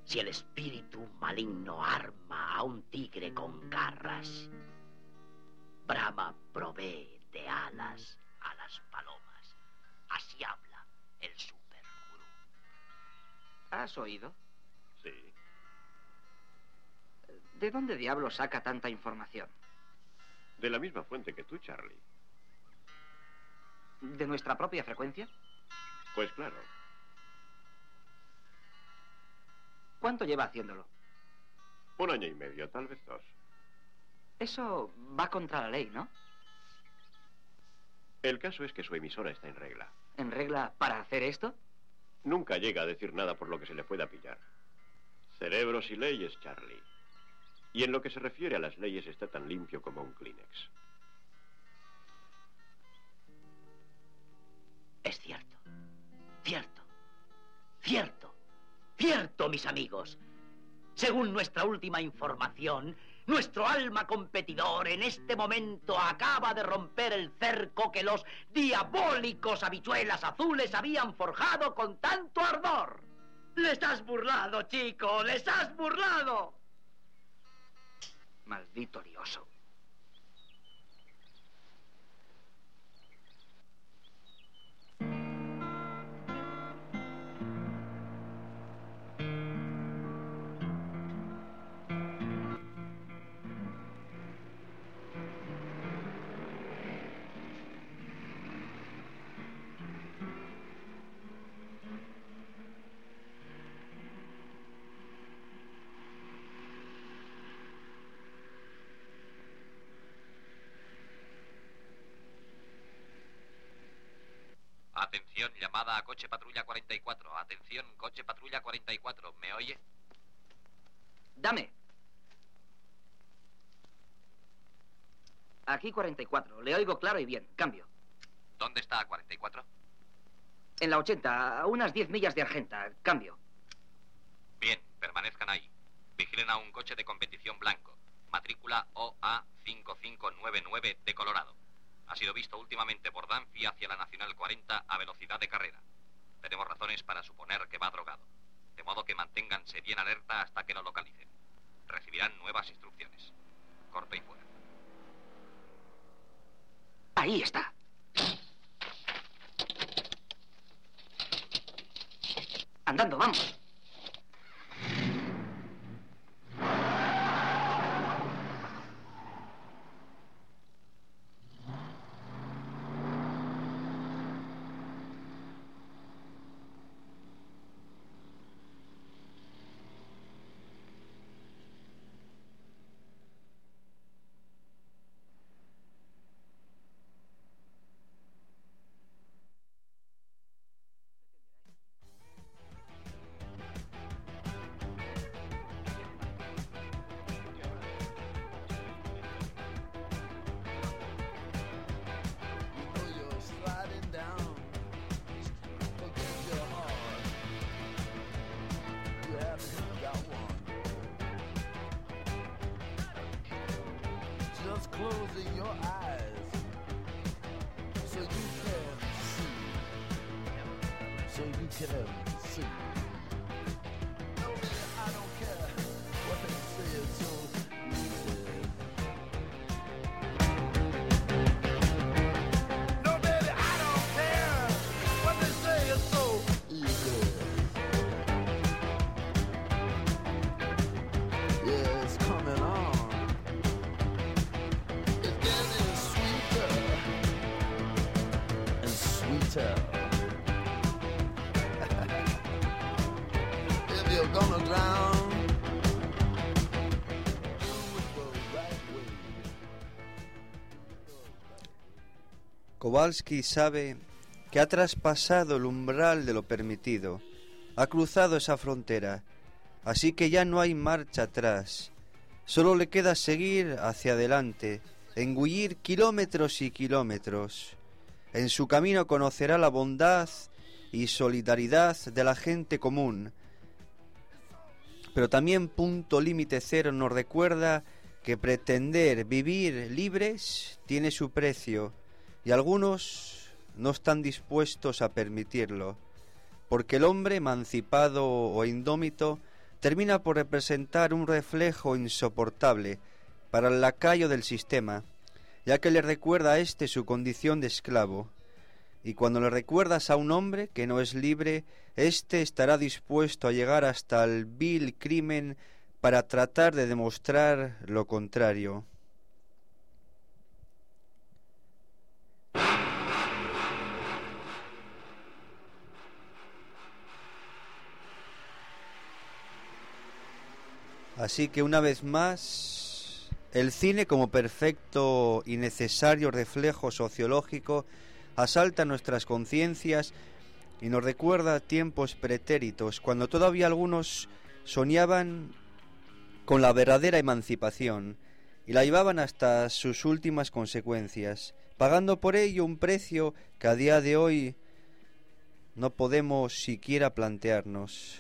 Si el espíritu maligno arma a un tigre con garras, Brahma provee de alas a las palomas. Así habla el supergurú. ¿Has oído? Sí. ¿De dónde diablos saca tanta información? De la misma fuente que tú, Charlie. ¿De nuestra propia frecuencia? Pues claro. ¿Cuánto lleva haciéndolo? 1 año y medio, tal vez 2. Eso va contra la ley, ¿no? El caso es que su emisora está en regla. ¿En regla para hacer esto? Nunca llega a decir nada por lo que se le pueda pillar. Cerebros y leyes, Charlie. Y en lo que se refiere a las leyes está tan limpio como un Kleenex. Es cierto. Cierto. Cierto. Cierto, mis amigos. Según nuestra última información, nuestro alma competidor en este momento acaba de romper el cerco que los diabólicos habichuelas azules habían forjado con tanto ardor. ¡Les has burlado, chico! ¡Les has burlado! Maldito lioso. Atención, llamada a coche patrulla 44. Atención, coche patrulla 44. ¿Me oye? Dame. Aquí 44. Le oigo claro y bien. Cambio. ¿Dónde está 44? En la 80, a unas 10 millas de Argenta. Cambio. Bien, permanezcan ahí. Vigilen a un coche de competición blanco. Matrícula OA5599 de Colorado. Ha sido visto últimamente por Dancy hacia la Nacional 40 a velocidad de carrera. Tenemos razones para suponer que va drogado. De modo que manténganse bien alerta hasta que lo localicen. Recibirán nuevas instrucciones. Corto y fuera. Ahí está. Andando, vamos. Closing your eyes so you can see. No, baby, I don't care what they say, it's so easy. No, baby, I don't care what they say, it's so easy. Yeah, it's coming on. If you're gonna drown, do it the right way. Kowalski sabe que ha traspasado el umbral de lo permitido, ha cruzado esa frontera, así que ya no hay marcha atrás. Solo le queda seguir hacia adelante, engullir kilómetros y kilómetros. En su camino conocerá la bondad y solidaridad de la gente común. Pero también Punto Límite Cero nos recuerda que pretender vivir libres tiene su precio y algunos no están dispuestos a permitirlo, porque el hombre emancipado o indómito termina por representar un reflejo insoportable para el lacayo del sistema, ya que le recuerda a éste su condición de esclavo. Y cuando le recuerdas a un hombre que no es libre, éste estará dispuesto a llegar hasta el vil crimen para tratar de demostrar lo contrario. Así que una vez más, el cine como perfecto y necesario reflejo sociológico asalta nuestras conciencias y nos recuerda tiempos pretéritos, cuando todavía algunos soñaban con la verdadera emancipación y la llevaban hasta sus últimas consecuencias, pagando por ello un precio que a día de hoy no podemos siquiera plantearnos.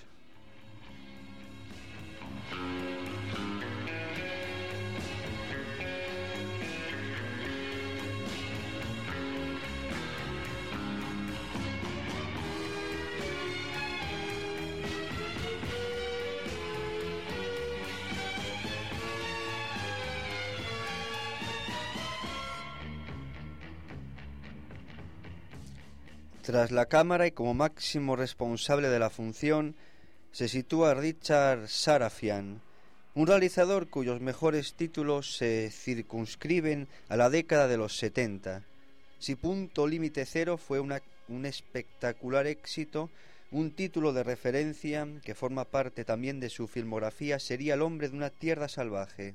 Tras la cámara y como máximo responsable de la función se sitúa Richard Sarafian, un realizador cuyos mejores títulos se circunscriben a la década de los 70. Si Punto Límite Cero fue un espectacular éxito, un título de referencia que forma parte también de su filmografía sería El hombre de una tierra salvaje.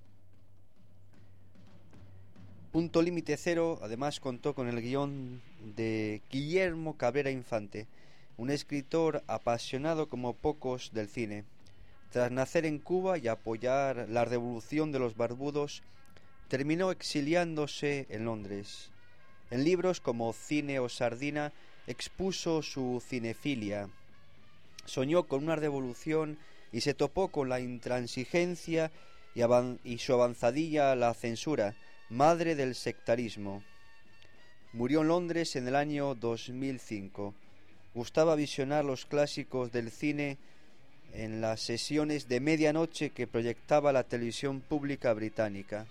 Punto Límite Cero además contó con el guión de Guillermo Cabrera Infante, un escritor apasionado como pocos del cine. Tras nacer en Cuba y apoyar la revolución de los barbudos, terminó exiliándose en Londres. En libros como Cine o Sardina expuso su cinefilia. Soñó con una revolución y se topó con la intransigencia y su avanzadilla la censura, madre del sectarismo. Murió en Londres en el año 2005. Gustaba visionar los clásicos del cine en las sesiones de medianoche que proyectaba la televisión pública británica.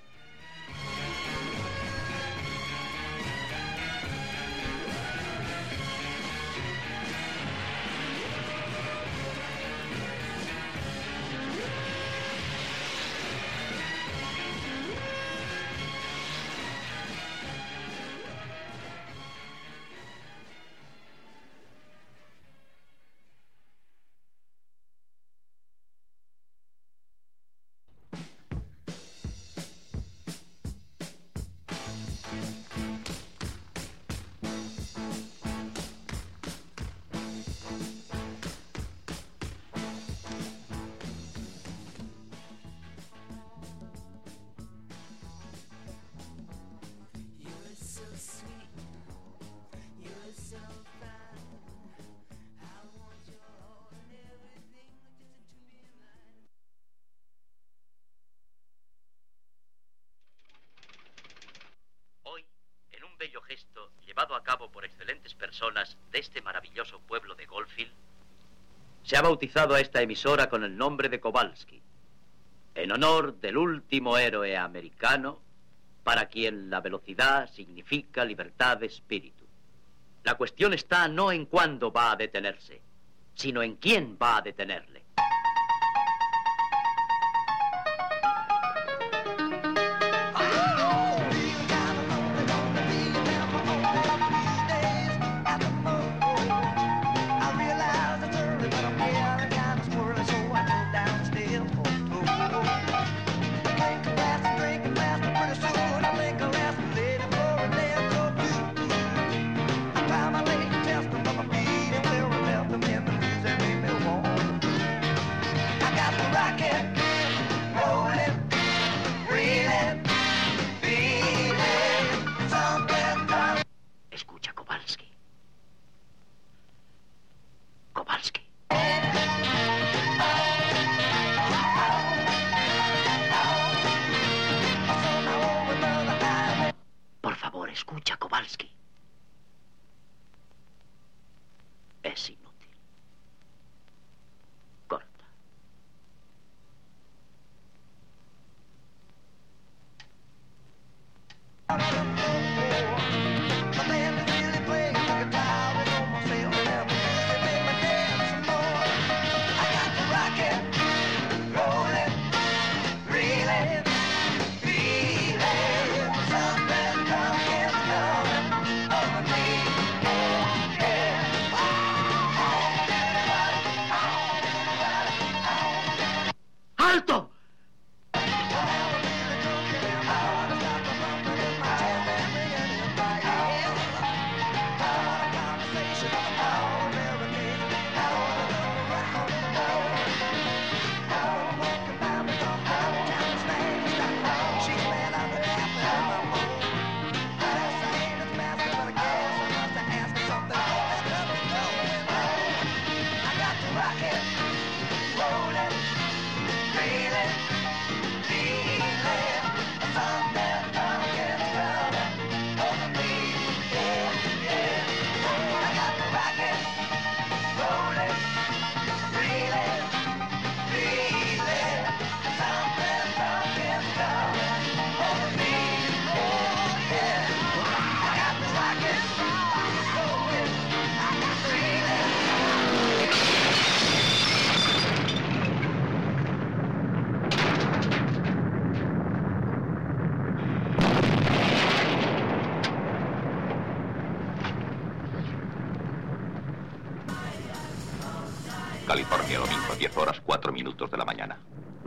bello gesto llevado a cabo por excelentes personas de este maravilloso pueblo de Goldfield, se ha bautizado a esta emisora con el nombre de Kowalski, en honor del último héroe americano para quien la velocidad significa libertad de espíritu. La cuestión está no en cuándo va a detenerse, sino en quién va a detenerle. ¡Alto! California, domingo, 10 horas, 4 minutos de la mañana.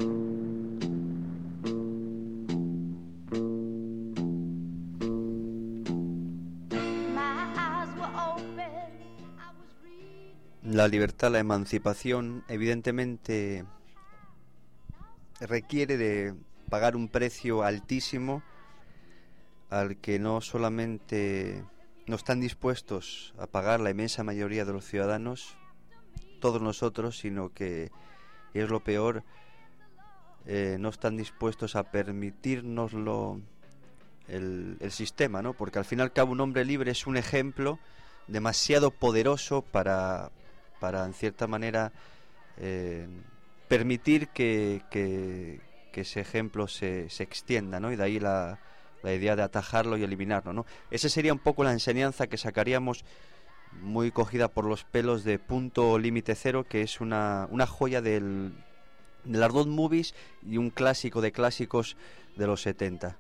La libertad, la emancipación, evidentemente requiere de pagar un precio altísimo al que no solamente no están dispuestos a pagar la inmensa mayoría de los ciudadanos, todos nosotros, sino que, y es lo peor, no están dispuestos a permitírnoslo el sistema, ¿no? Porque al fin y al cabo un hombre libre es un ejemplo demasiado poderoso para en cierta manera permitir que ese ejemplo se extienda, ¿no? Y de ahí la idea de atajarlo y eliminarlo, ¿no? Esa sería un poco la enseñanza que sacaríamos, muy cogida por los pelos, de Punto Límite Cero, que es una joya de las road movies y un clásico de clásicos de los 70.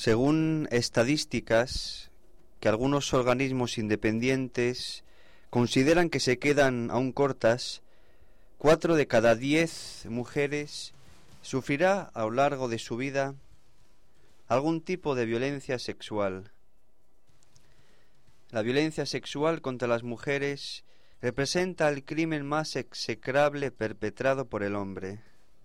Según estadísticas que algunos organismos independientes consideran que se quedan aún cortas, 4 de cada 10 mujeres sufrirá a lo largo de su vida algún tipo de violencia sexual. La violencia sexual contra las mujeres representa el crimen más execrable perpetrado por el hombre.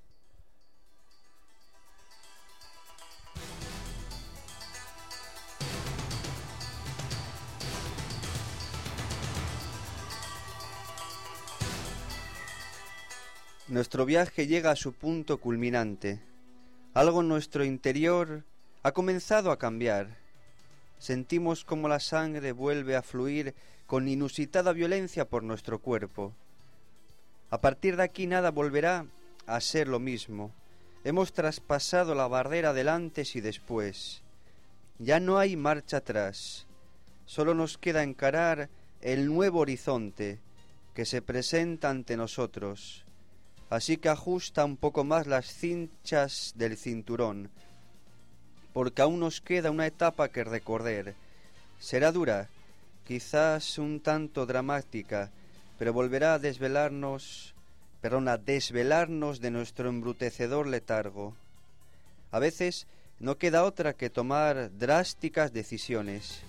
Nuestro viaje llega a su punto culminante. Algo en nuestro interior ha comenzado a cambiar. Sentimos como la sangre vuelve a fluir con inusitada violencia por nuestro cuerpo. A partir de aquí nada volverá a ser lo mismo. Hemos traspasado la barrera del antes y después. Ya no hay marcha atrás. Solo nos queda encarar el nuevo horizonte que se presenta ante nosotros. Así que ajusta un poco más las cinchas del cinturón, porque aún nos queda una etapa que recorrer. Será dura, quizás un tanto dramática, pero volverá a desvelarnos de nuestro embrutecedor letargo. A veces no queda otra que tomar drásticas decisiones.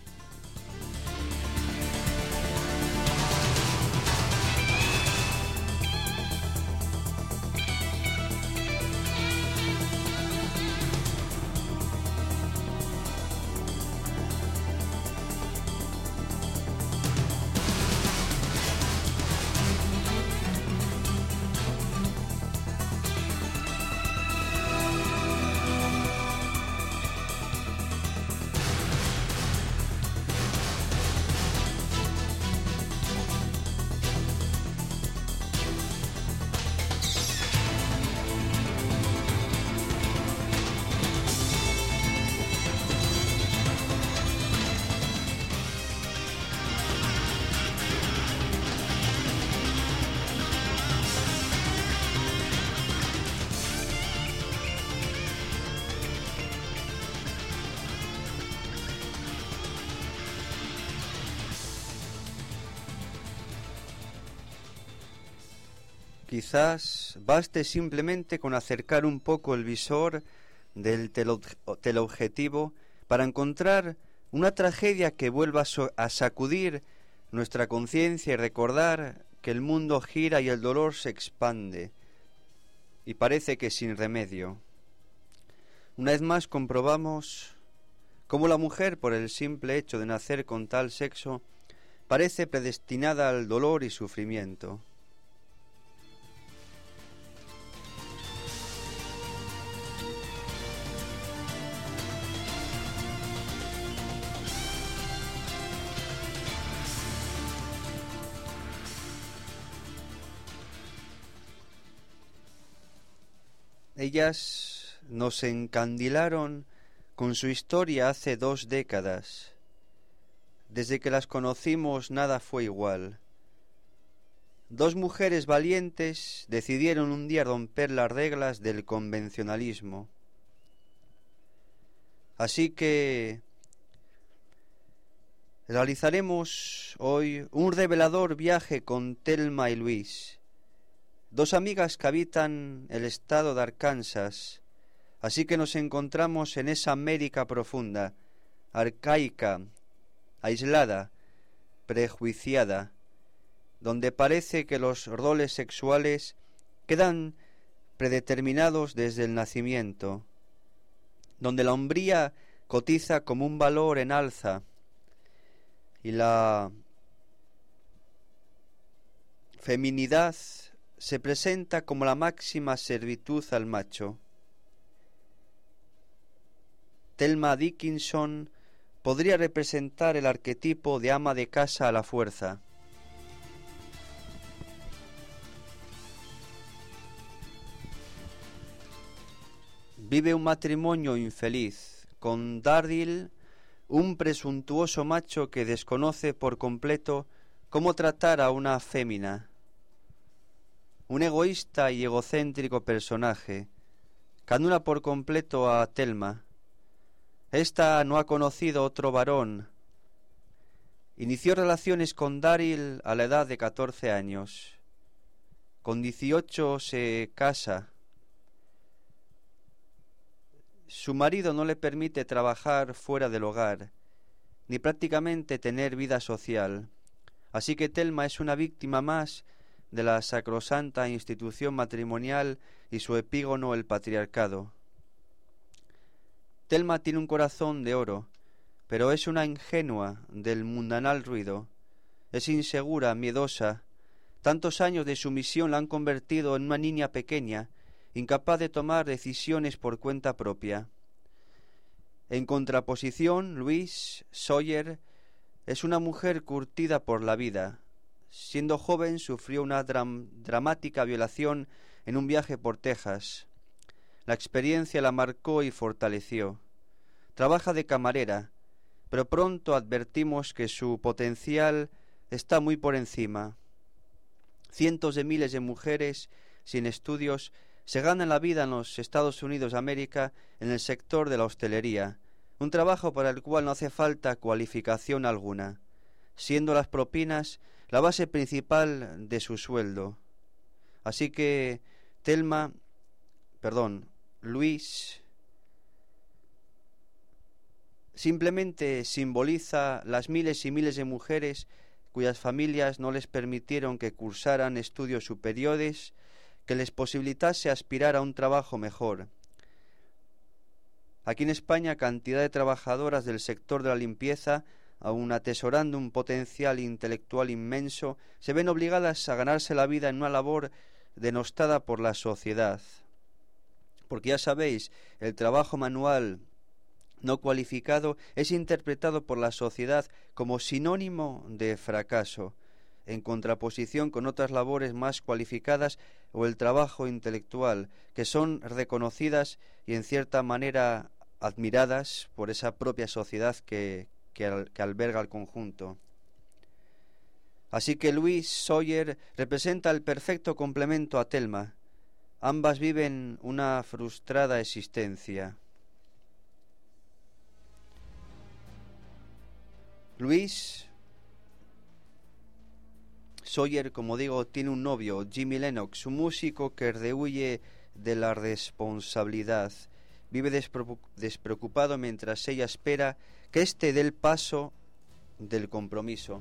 Quizás baste simplemente con acercar un poco el visor del teleobjetivo para encontrar una tragedia que vuelva a sacudir nuestra conciencia y recordar que el mundo gira y el dolor se expande, y parece que sin remedio. Una vez más comprobamos cómo la mujer, por el simple hecho de nacer con tal sexo, parece predestinada al dolor y sufrimiento. Ellas nos encandilaron con su historia hace 2 décadas. Desde que las conocimos nada fue igual. 2 mujeres valientes decidieron un día romper las reglas del convencionalismo. Así que realizaremos hoy un revelador viaje con Thelma y Louise, 2 amigas que habitan el estado de Arkansas. Así que nos encontramos en esa América profunda, arcaica, aislada, prejuiciada, donde parece que los roles sexuales quedan predeterminados desde el nacimiento, donde la hombría cotiza como un valor en alza y la feminidad se presenta como la máxima servitud al macho. Thelma Dickinson podría representar el arquetipo de ama de casa a la fuerza. Vive un matrimonio infeliz con Daryl, un presuntuoso macho que desconoce por completo cómo tratar a una fémina. Un egoísta y egocéntrico personaje que anula por completo a Thelma. Esta no ha conocido otro varón. Inició relaciones con Daryl a la edad de 14 años. Con 18 se casa. Su marido no le permite trabajar fuera del hogar, ni prácticamente tener vida social. Así que Thelma es una víctima más de la sacrosanta institución matrimonial y su epígono, el patriarcado. Thelma tiene un corazón de oro, pero es una ingenua del mundanal ruido. Es insegura, miedosa. Tantos años de sumisión la han convertido en una niña pequeña, incapaz de tomar decisiones por cuenta propia. En contraposición, Louise Sawyer es una mujer curtida por la vida. Siendo joven sufrió una dramática violación en un viaje por Texas. La experiencia la marcó y fortaleció. Trabaja de camarera, pero pronto advertimos que su potencial está muy por encima. Cientos de miles de mujeres sin estudios se ganan la vida en los Estados Unidos de América en el sector de la hostelería, un trabajo para el cual no hace falta cualificación alguna, siendo las propinas la base principal de su sueldo. Así que Louise simplemente simboliza las miles y miles de mujeres cuyas familias no les permitieron que cursaran estudios superiores que les posibilitase aspirar a un trabajo mejor. Aquí en España, cantidad de trabajadoras del sector de la limpieza, aun atesorando un potencial intelectual inmenso, se ven obligadas a ganarse la vida en una labor denostada por la sociedad. Porque ya sabéis, el trabajo manual no cualificado es interpretado por la sociedad como sinónimo de fracaso, en contraposición con otras labores más cualificadas o el trabajo intelectual, que son reconocidas y en cierta manera admiradas por esa propia sociedad que alberga el conjunto. Así que Louise Sawyer representa el perfecto complemento a Thelma. Ambas viven una frustrada existencia. Louise Sawyer, como digo, tiene un novio, Jimmy Lennox, un músico que rehuye de la responsabilidad. Vive despreocupado mientras ella espera que éste dé el paso del compromiso.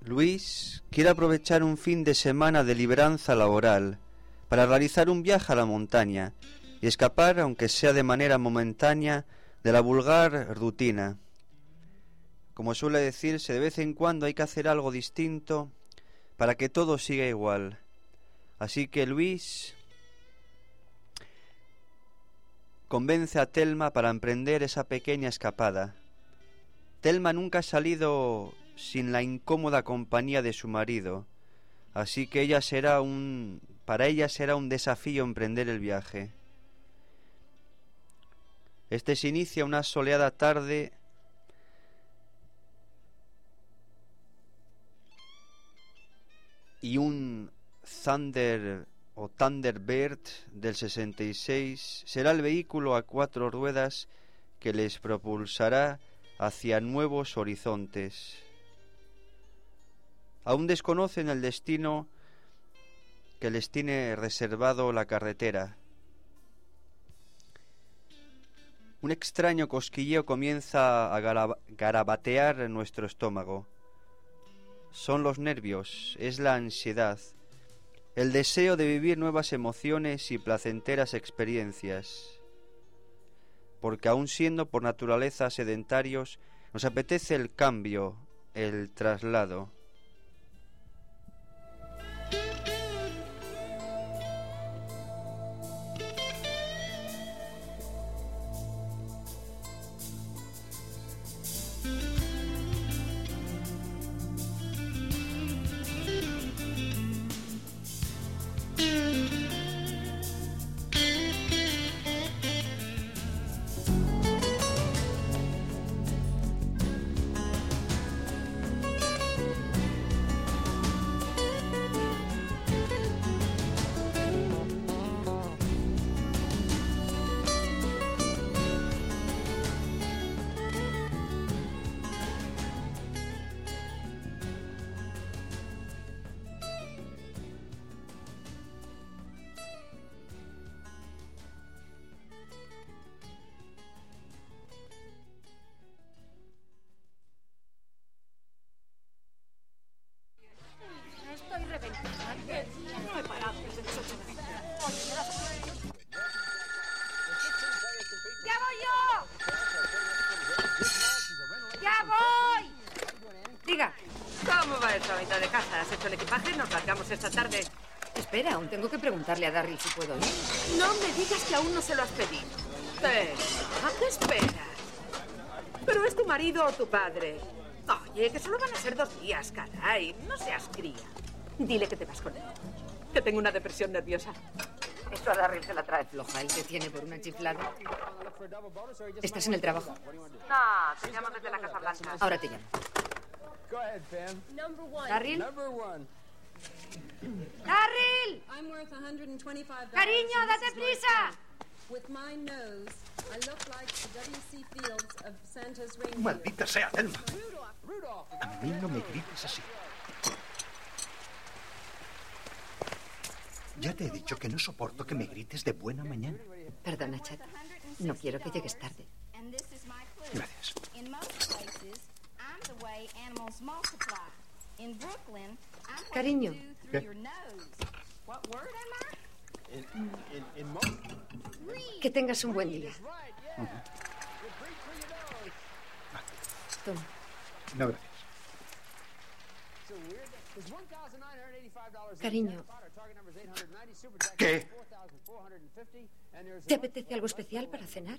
Luis quiere aprovechar un fin de semana de libranza laboral para realizar un viaje a la montaña y escapar, aunque sea de manera momentánea, de la vulgar rutina. Como suele decirse, de vez en cuando hay que hacer algo distinto para que todo siga igual. Así que Luis convence a Thelma para emprender esa pequeña escapada. Thelma nunca ha salido sin la incómoda compañía de su marido, así que para ella será un desafío emprender el viaje. Este se inicia una soleada tarde y un Thunderbird del 66 será el vehículo a 4 ruedas que les propulsará hacia nuevos horizontes. Aún desconocen el destino que les tiene reservado la carretera. Un extraño cosquilleo comienza a garabatear en nuestro estómago. Son los nervios, es la ansiedad, el deseo de vivir nuevas emociones y placenteras experiencias. Porque aun siendo por naturaleza sedentarios, nos apetece el cambio, el traslado. Estoy reventada. No he parado desde las 8 de la mañana. ¡Ya voy yo! ¡Ya voy! Diga, ¿cómo va esta mitad de casa? ¿Has hecho el equipaje? Nos largamos esta tarde. Espera, aún tengo que preguntarle a Darryl si puedo ir. No me digas que aún no se lo has pedido. ¿A qué esperas? ¿Pero es tu marido o tu padre? Oye, que solo van a ser 2 días, caray. No seas cría. Dile que te vas con él. Que tengo una depresión nerviosa. Esto a Darryl se la trae floja y te tiene por una chiflada. ¿Estás en el trabajo? No, te llamo desde la Casa Blanca. Ahora te llamo. ¿Darryl? ¡Darryl! ¡Cariño, date prisa! Maldita sea, Thelma. A mí no me grites así. Ya te he dicho que no soporto que me grites de buena mañana. Perdona, Chat. No quiero que llegues tarde. Gracias. Cariño. ¿Qué? Que tengas un buen día. Toma. No, gracias. Cariño. ¿Qué? ¿Te apetece algo especial para cenar?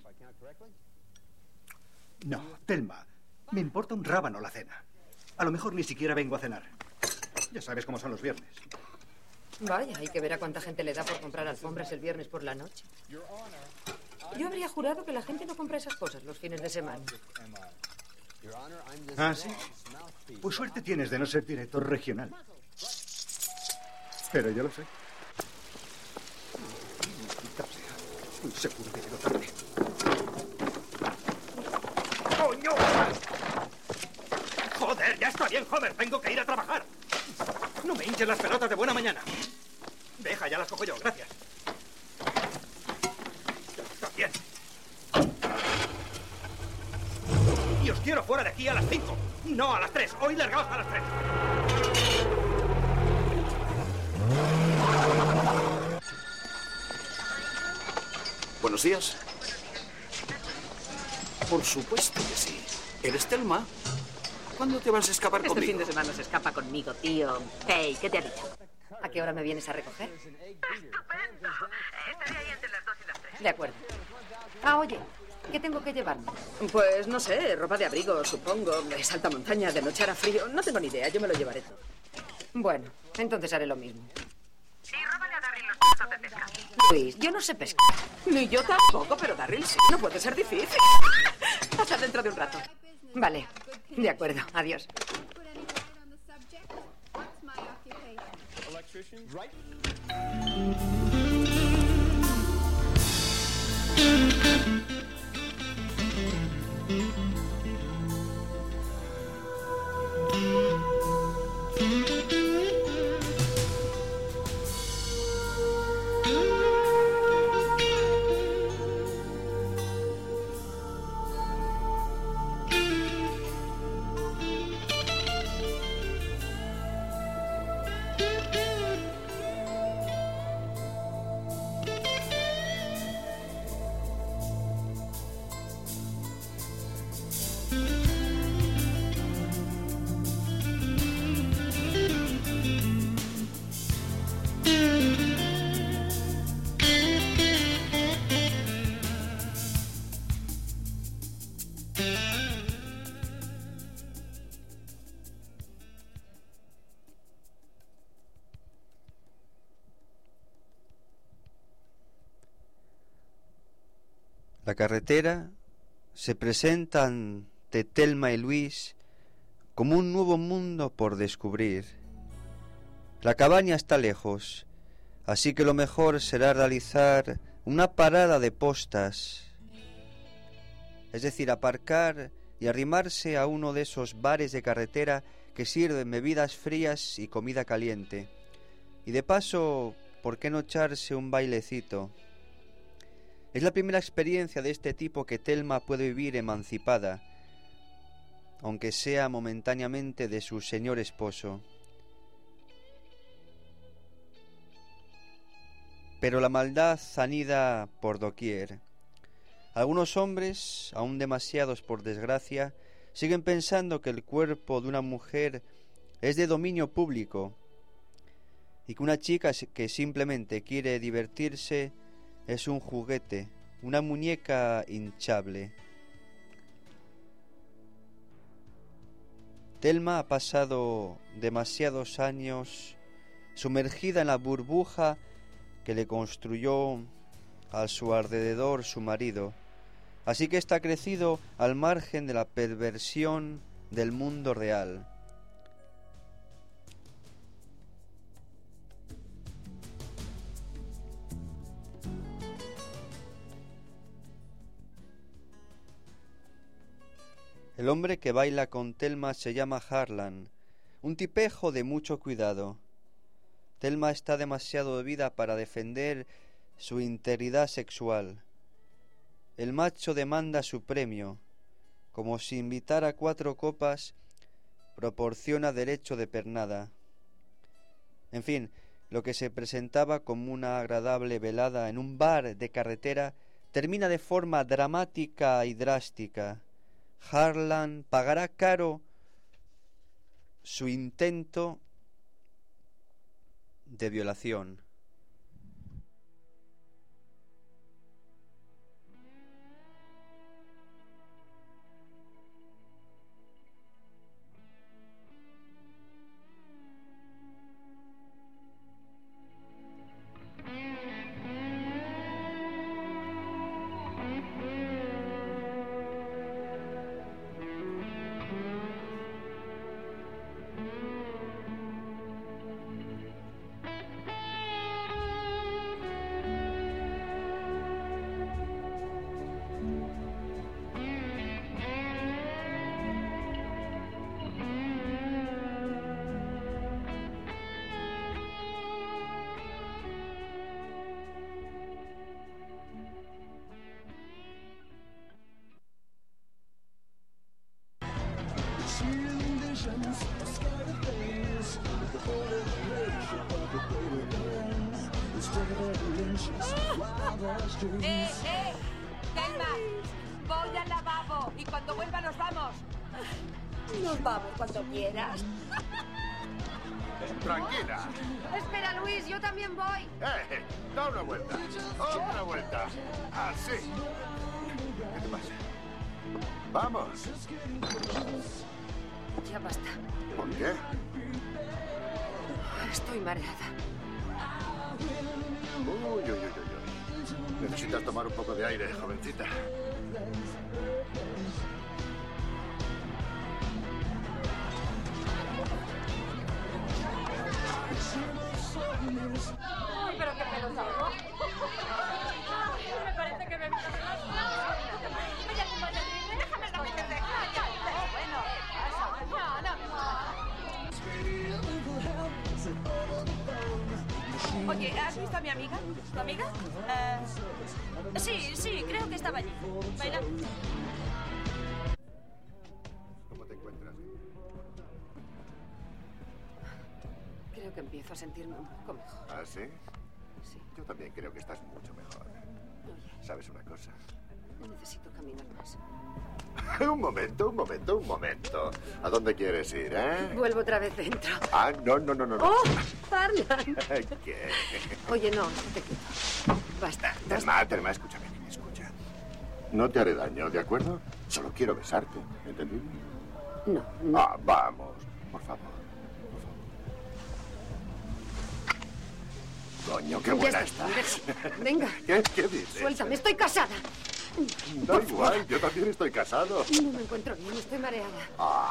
No, Thelma. Me importa un rábano la cena. A lo mejor ni siquiera vengo a cenar. Ya sabes cómo son los viernes. Vaya, hay que ver a cuánta gente le da por comprar alfombras el viernes por la noche. Yo habría jurado que la gente no compra esas cosas los fines de semana. ¿Ah, sí? Pues suerte tienes de no ser director regional. Pero yo lo sé. Estoy seguro que llego tarde. ¡Coño! ¡Joder, ya está bien, Homer! Tengo que ir a trabajar. No me hinches las pelotas de buena mañana. Deja, ya las cojo yo, gracias. Está bien. Y os quiero fuera de aquí a las 5. No a las 3. Hoy largaos a las 3. Buenos días. Por supuesto que sí. ¿Eres Thelma? ¿Cuándo te vas a escapar Este conmigo? fin de semana se escapa conmigo, tío. Hey, ¿qué te ha dicho? ¿A qué hora me vienes a recoger? ¡Estupendo! Estaré ahí entre las 2 y las 3. De acuerdo. Ah, oye, ¿qué tengo que llevarme? Pues no sé, ropa de abrigo, supongo. Es alta montaña, de noche hará frío. No tengo ni idea, yo me lo llevaré todo. Bueno, entonces haré lo mismo. Y róbale a Darryl los platos de pesca. Luis, yo no sé pescar. Ni yo tampoco, pero Darryl sí. No puede ser difícil. Hasta dentro de un rato. Vale, de acuerdo, adiós. La carretera se presenta ante Thelma y Luis como un nuevo mundo por descubrir. La cabaña está lejos, así que lo mejor será realizar una parada de postas, es decir, aparcar y arrimarse a uno de esos bares de carretera que sirven bebidas frías y comida caliente. Y de paso, ¿por qué no echarse un bailecito? Es la primera experiencia de este tipo que Thelma puede vivir emancipada, aunque sea momentáneamente de su señor esposo. Pero la maldad anida por doquier. Algunos hombres, aún demasiados por desgracia, siguen pensando que el cuerpo de una mujer es de dominio público y que una chica que simplemente quiere divertirse es un juguete, una muñeca hinchable. Thelma ha pasado demasiados años sumergida en la burbuja que le construyó a su alrededor su marido, así que está crecido al margen de la perversión del mundo real. El hombre que baila con Thelma se llama Harlan, un tipejo de mucho cuidado. Thelma está demasiado bebida para defender su integridad sexual. El macho demanda su premio, como si invitara 4 copas proporciona derecho de pernada. En fin, lo que se presentaba como una agradable velada en un bar de carretera termina de forma dramática y drástica. Harlan pagará caro su intento de violación. Telma, voy al lavabo y cuando vuelva nos vamos. Nos vamos cuando quieras. Tranquila. Espera, Luis, yo también voy. Da una vuelta. Otra vuelta. Así. ¿Qué te pasa? Vamos. Ya basta. ¿Por qué? Estoy mareada. Uy. Necesitas tomar un poco de aire, jovencita. Ay, pero qué pelos hago. Me parece que me he visto de las manos. Déjame la mente de bueno, no. Oye, ¿has visto a mi amiga? ¿Tu amiga? Sí, creo que estaba allí. Bailando. ¿Cómo te encuentras? Creo que empiezo a sentirme un poco mejor. ¿Ah, sí? Sí. Yo también creo que estás mucho mejor. Oye, ¿Sabes una cosa? necesito caminar más. Un momento. ¿A dónde quieres ir, Vuelvo otra vez dentro. Ah, no. ¡Oh, Harlan! ¿Qué? Oye, no te quito. Basta. Telma, escúchame, escucha. No te haré daño, ¿de acuerdo? Solo quiero besarte, ¿entendido? No. Ah, vamos, por favor. Coño, qué buena estás. Venga. ¿Qué dices? Suéltame, estoy casada. Da igual, yo también estoy casado. No me encuentro bien, estoy mareada.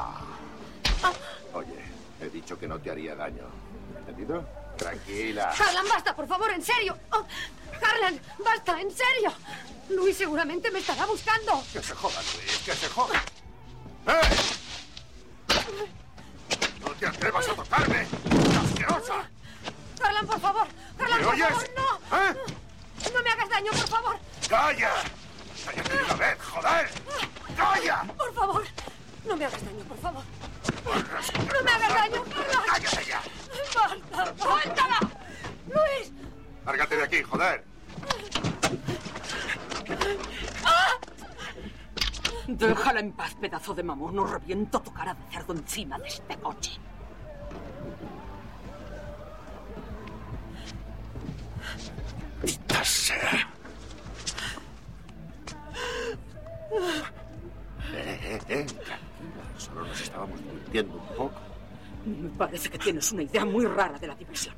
Oye, he dicho que no te haría daño. ¿Entendido? Tranquila. Harlan, basta, por favor, en serio. Oh, Harlan, basta, en serio. Luis seguramente me estará buscando. Que se joda, Luis, que se joda. ¡Eh! ¡No te atrevas a tocarme! ¡Asquerosa! Harlan, por favor. Harlan, ¿Me por oyes? favor, no. ¿Eh? No me hagas daño, por favor. ¡Calla! ¡Cállate de una vez, joder! ¡Calla! Por favor, no me hagas daño, por favor. No me hagas daño, Harlan. ¡Cállate ya! ¡Basta! ¡Suéltala! ¡Luis! ¡Lárgate de aquí, joder! Déjala en paz, pedazo de mamón. No reviento tu cara de cerdo encima de este coche. ¡Maldita sea! Tranquila. Solo nos estábamos divirtiendo un poco. Me parece que tienes una idea muy rara de la diversión.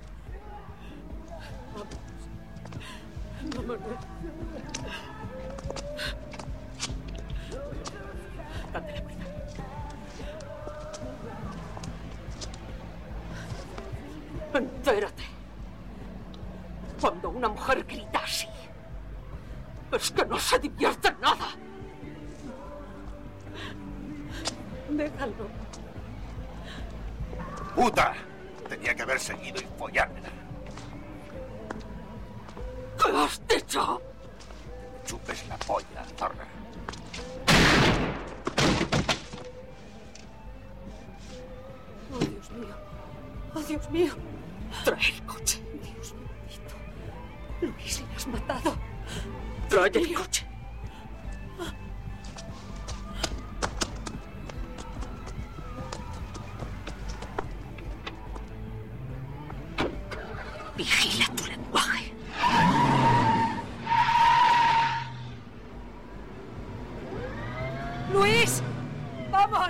Date la cuenta. Entérate. Cuando una mujer grita así, es que no se divierte en nada. Déjalo. ¡Puta! Tenía que haber seguido y follármela. ¿Qué has dicho? Que me chupes la polla, zorra. Oh, Dios mío. Oh, Dios mío. Trae el coche. Dios bendito. Luis, le has matado. Trae el coche. Vigila tu lenguaje. ¡Luis! ¡Vamos!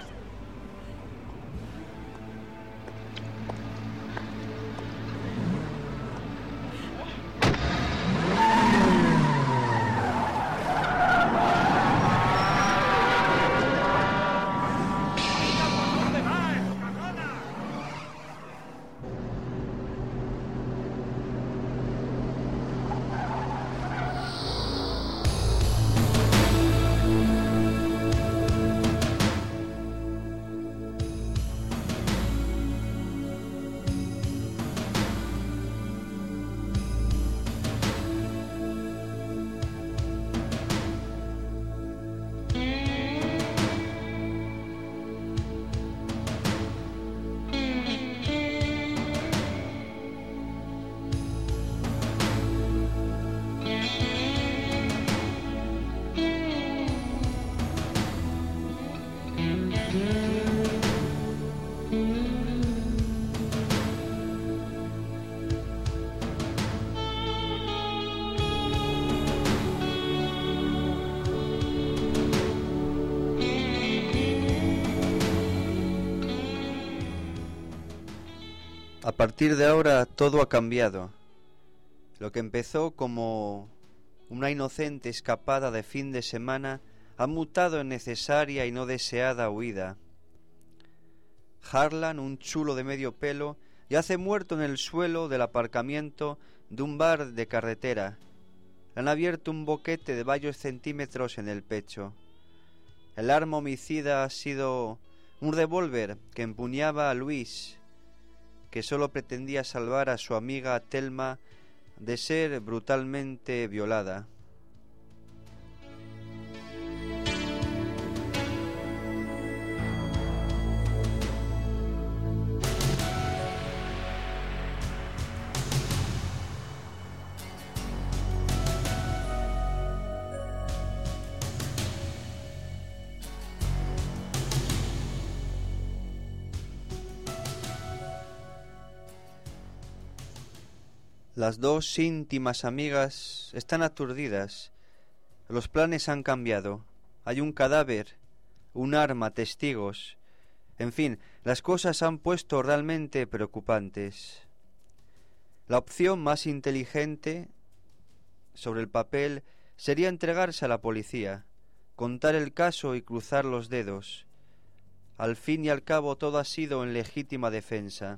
partir de ahora todo ha cambiado. Lo que empezó como una inocente escapada de fin de semana ha mutado en necesaria y no deseada huida. Harlan, un chulo de medio pelo, yace muerto en el suelo del aparcamiento de un bar de carretera. Le han abierto un boquete de varios centímetros en el pecho. El arma homicida ha sido un revólver que empuñaba a Luis, que solo pretendía salvar a su amiga Thelma de ser brutalmente violada. Las dos íntimas amigas están aturdidas. Los planes han cambiado. Hay un cadáver, un arma, testigos. En fin, las cosas se han puesto realmente preocupantes. La opción más inteligente sobre el papel sería entregarse a la policía, contar el caso y cruzar los dedos. Al fin y al cabo todo ha sido en legítima defensa.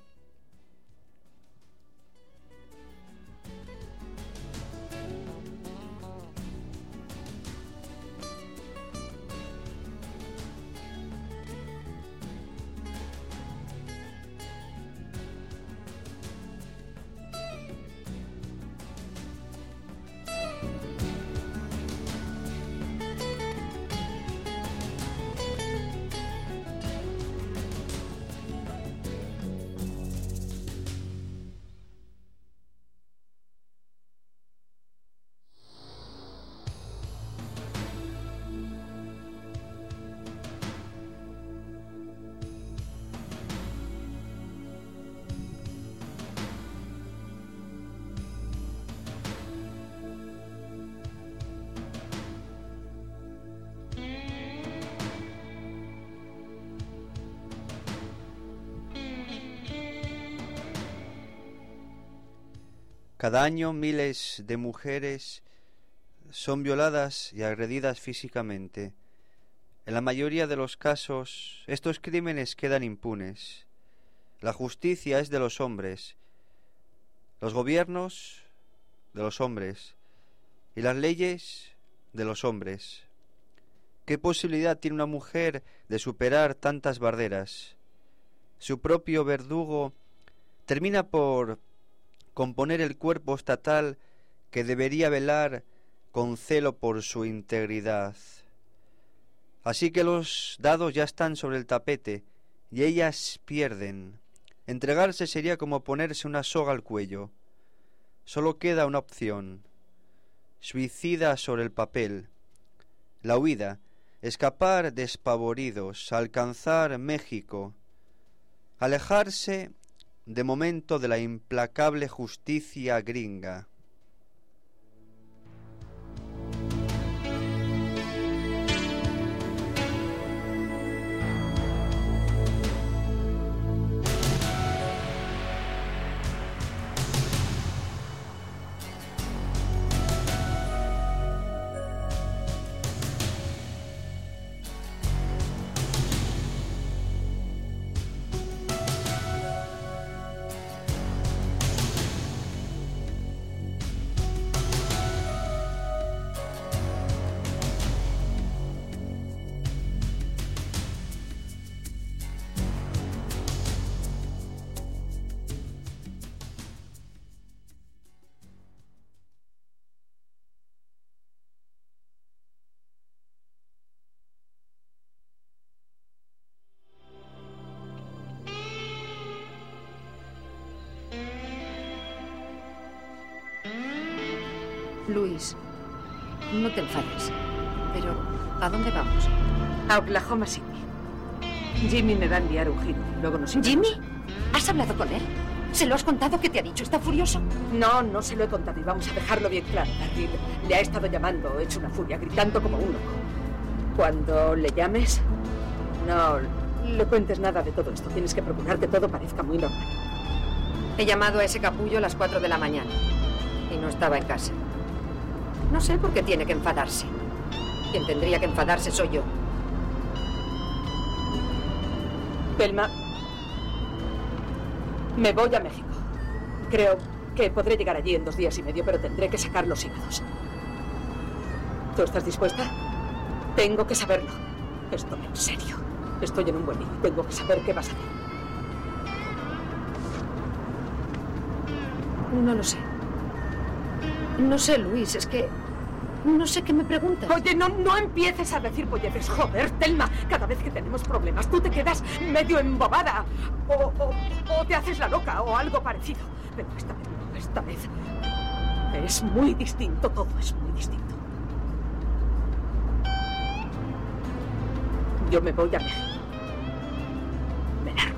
Cada año miles de mujeres son violadas y agredidas físicamente. En la mayoría de los casos, estos crímenes quedan impunes. La justicia es de los hombres, los gobiernos de los hombres y las leyes de los hombres. ¿Qué posibilidad tiene una mujer de superar tantas barreras? Su propio verdugo termina por componer el cuerpo estatal que debería velar con celo por su integridad. Así que los dados ya están sobre el tapete y ellas pierden. Entregarse sería como ponerse una soga al cuello. Solo queda una opción: suicida sobre el papel. La huida, escapar despavoridos, alcanzar México, alejarse de momento de la implacable justicia gringa. Luis, no te enfades. Pero, ¿a dónde vamos? A Oklahoma City. Jimmy me va a enviar un giro. Luego nos iremos. ¿Jimmy? ¿Has hablado con él? ¿Se lo has contado? ¿Qué te ha dicho? ¿Está furioso? No, no se lo he contado y vamos a dejarlo bien claro. Darryl le ha estado llamando, hecho una furia, gritando como un loco. Cuando le llames, no le cuentes nada de todo esto. Tienes que procurar que todo parezca muy normal. He llamado a ese capullo a las 4 de la mañana y no estaba en casa. No sé por qué tiene que enfadarse. Quien tendría que enfadarse soy yo. Thelma, me voy a México. Creo que podré llegar allí en 2 días y medio, pero tendré que sacar los hígados. ¿Tú estás dispuesta? Tengo que saberlo. Estoy en serio. Estoy en un buen lío y tengo que saber qué vas a hacer. No lo sé. No sé, Luis, es que... No sé qué me preguntas. Oye, no empieces a decir polleces. Joder, Thelma, cada vez que tenemos problemas tú te quedas medio embobada. O te haces la loca o algo parecido. Pero esta vez no, esta vez es muy distinto, todo es muy distinto. Yo me voy a México. Me largo.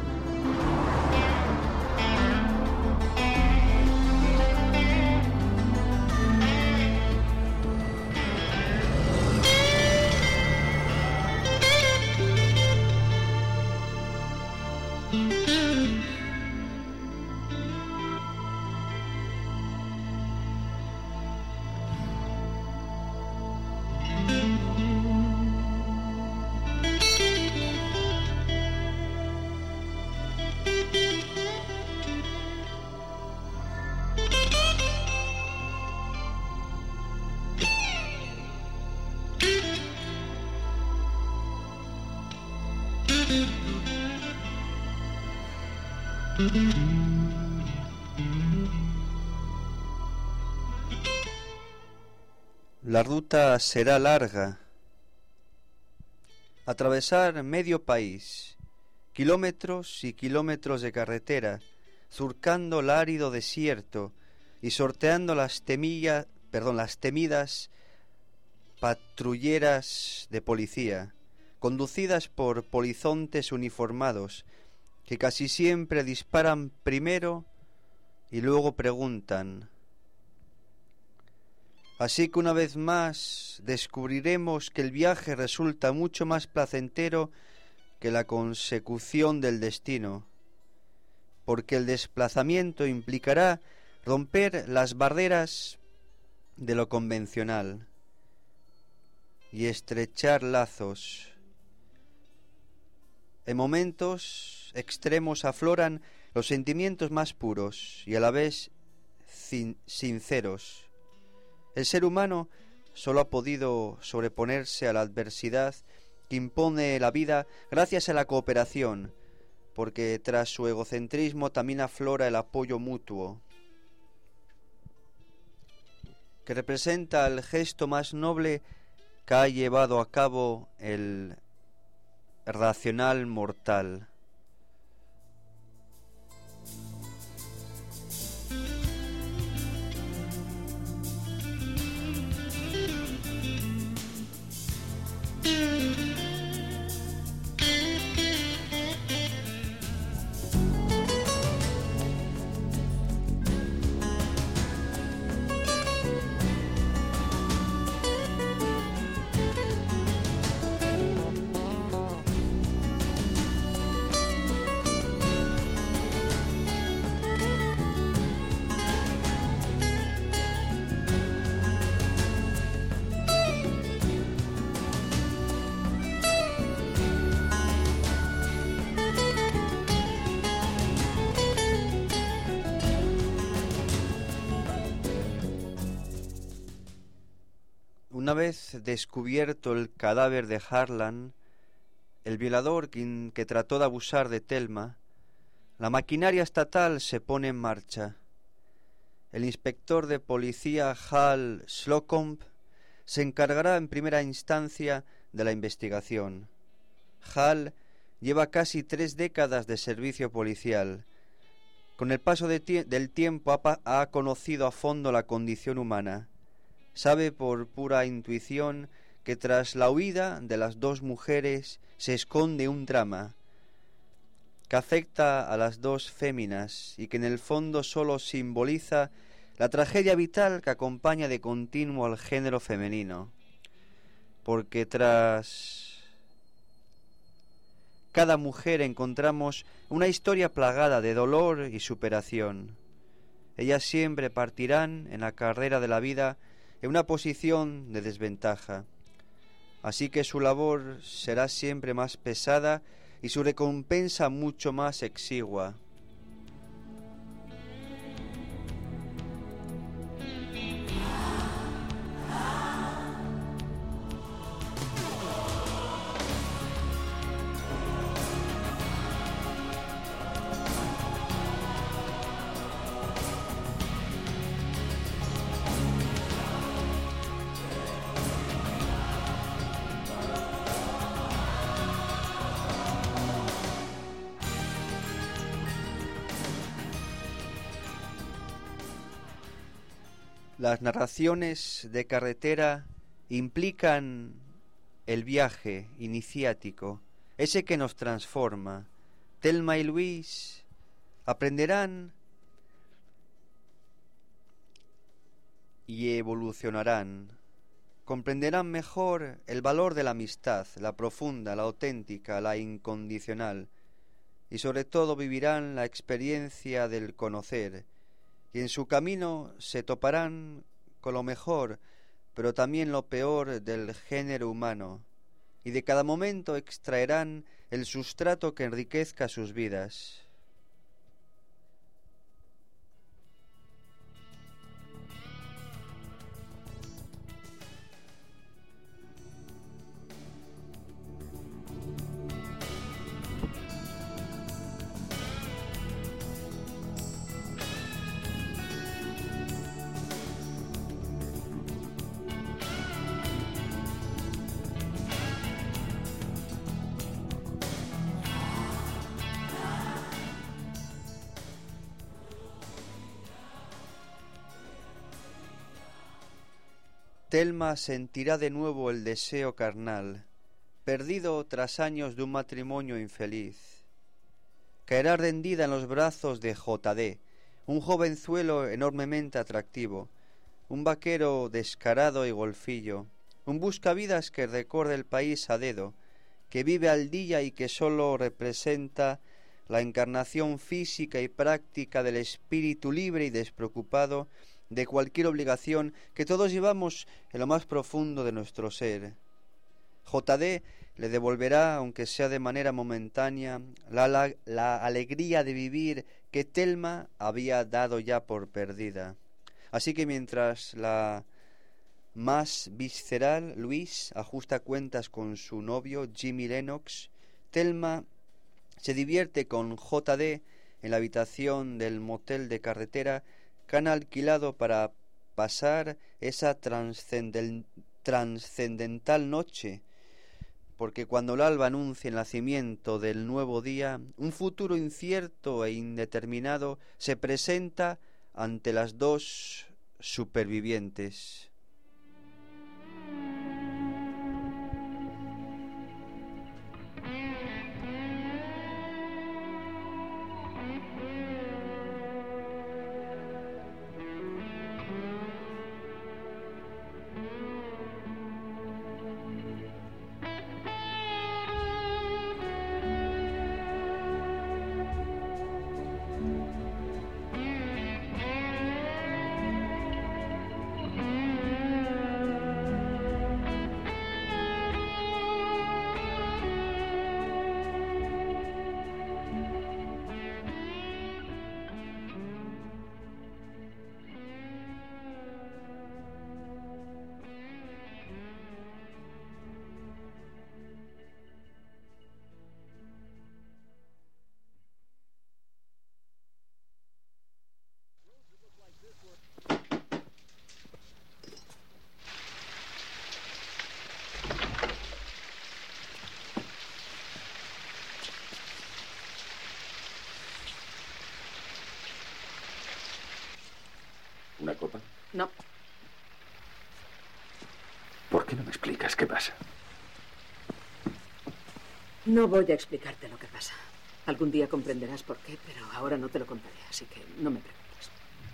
La ruta será larga. Atravesar medio país, kilómetros y kilómetros de carretera, surcando el árido desierto y sorteando las temidas patrulleras de policía, conducidas por polizontes uniformados, que casi siempre disparan primero y luego preguntan. Así que una vez más descubriremos que el viaje resulta mucho más placentero que la consecución del destino, porque el desplazamiento implicará romper las barreras de lo convencional y estrechar lazos. En momentos extremos afloran los sentimientos más puros y a la vez sinceros. El ser humano solo ha podido sobreponerse a la adversidad que impone la vida gracias a la cooperación, porque tras su egocentrismo también aflora el apoyo mutuo, que representa el gesto más noble que ha llevado a cabo el racional mortal. Una vez descubierto el cadáver de Harlan, el violador que trató de abusar de Thelma, la maquinaria estatal se pone en marcha. El inspector de policía Hal Slocumb se encargará en primera instancia de la investigación. Hal lleva casi 3 décadas de servicio policial. Con el paso del tiempo ha conocido a fondo la condición humana. Sabe por pura intuición que tras la huida de las 2 mujeres se esconde un drama que afecta a las 2 féminas y que en el fondo solo simboliza la tragedia vital que acompaña de continuo al género femenino. Porque tras cada mujer encontramos una historia plagada de dolor y superación. Ellas siempre partirán en la carrera de la vida en una posición de desventaja. Así que su labor será siempre más pesada y su recompensa mucho más exigua. Las narraciones de carretera implican el viaje iniciático, ese que nos transforma. Thelma y Louise aprenderán y evolucionarán. Comprenderán mejor el valor de la amistad, la profunda, la auténtica, la incondicional, y sobre todo vivirán la experiencia del conocer, y en su camino se toparán con lo mejor, pero también lo peor del género humano, y de cada momento extraerán el sustrato que enriquezca sus vidas. Thelma sentirá de nuevo el deseo carnal, perdido tras años de un matrimonio infeliz. Caerá rendida en los brazos de J.D., un jovenzuelo enormemente atractivo, un vaquero descarado y golfillo, un buscavidas que recorre el país a dedo, que vive al día y que sólo representa la encarnación física y práctica del espíritu libre y despreocupado de cualquier obligación que todos llevamos en lo más profundo de nuestro ser. J.D. le devolverá, aunque sea de manera momentánea, la alegría de vivir que Thelma había dado ya por perdida. Así que mientras la más visceral Louise ajusta cuentas con su novio Jimmy Lennox, Thelma se divierte con J.D. en la habitación del motel de carretera que han alquilado para pasar esa trascendental noche, porque cuando el alba anuncia el nacimiento del nuevo día, un futuro incierto e indeterminado se presenta ante las dos supervivientes. ¿Una copa? No. ¿Por qué no me explicas qué pasa? No voy a explicarte lo que pasa. Algún día comprenderás por qué, pero ahora no te lo contaré, así que no me preguntes.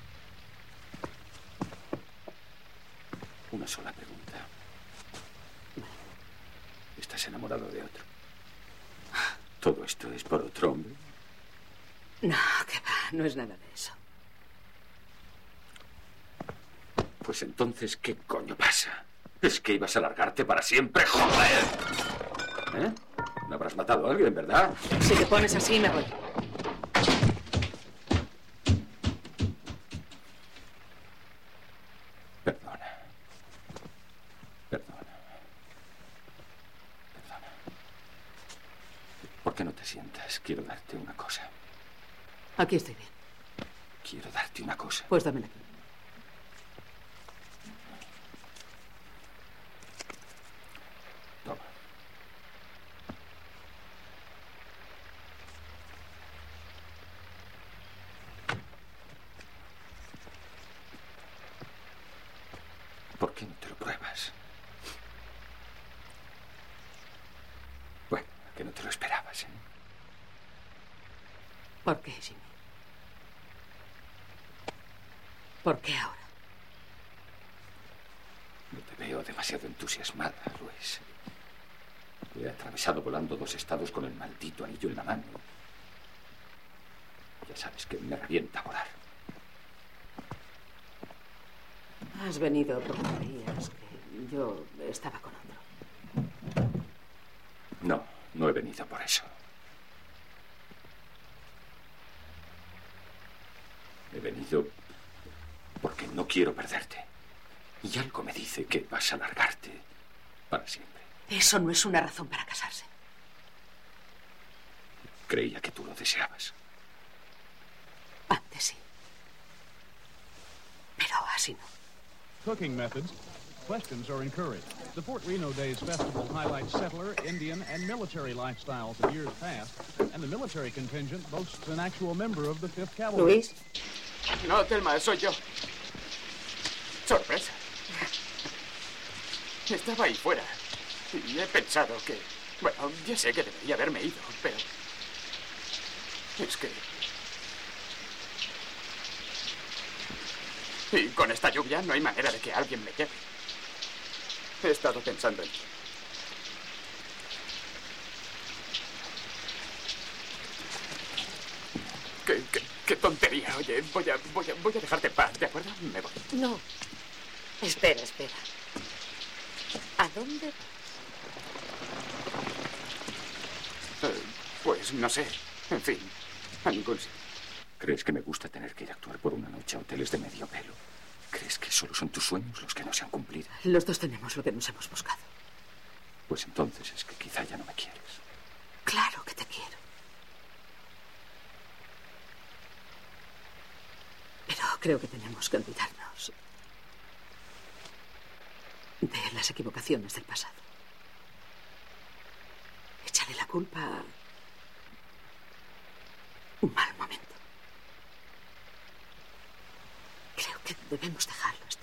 Una sola pregunta. ¿Estás enamorado de otro? ¿Todo esto es por otro hombre? No, que va, no es nada de eso. Pues entonces, ¿qué coño pasa? ¿Es que ibas a largarte para siempre? ¡Joder! ¿Eh? ¿No habrás matado a alguien, verdad? Si te pones así, me voy. Perdona. ¿Por qué no te sientas? Quiero darte una cosa. Aquí estoy bien. Quiero darte una cosa. Pues dámela aquí. Toma. ¿Por qué no te lo pruebas? Bueno, que no te lo esperabas, ¿eh? ¿Por qué, Jimmy? ¿Por qué ahora? No te veo demasiado entusiasmada, Luis. He atravesado volando 2 estados con el maldito anillo en la mano. Ya sabes que me revienta volar. Has venido porque creías que yo estaba con otro. No, no he venido por eso. He venido porque no quiero perderte. Y algo me dice que vas a largarte para siempre. Eso no es una razón para casarse. Creía que tú lo deseabas. Antes sí. Pero así no. Cooking methods. Questions are encouraged. The Fort Reno Days Festival highlights settler, Indian, and military lifestyles of years past, and the military contingent boasts an actual member of the 5th Cavalry. Luis. No, Thelma, soy yo. Sorpresa. Estaba ahí fuera y he pensado que... Bueno, ya sé que debería haberme ido, pero... Es que... Y con esta lluvia no hay manera de que alguien me lleve. He estado pensando en ti. Qué tontería. Oye, voy a dejarte en paz, ¿de acuerdo? Me voy. No. Espera. ¿A dónde vas? Pues no sé. En fin, a ningún sitio. ¿Crees que me gusta tener que ir a actuar por una noche a hoteles de medio pelo? ¿Crees que solo son tus sueños los que no se han cumplido? Los dos tenemos lo que nos hemos buscado. Pues entonces es que quizá ya no me quieres. Claro que te quiero. Pero creo que tenemos que olvidarnos de las equivocaciones del pasado. Échale la culpa a un mal momento. Creo que debemos dejarlo estar.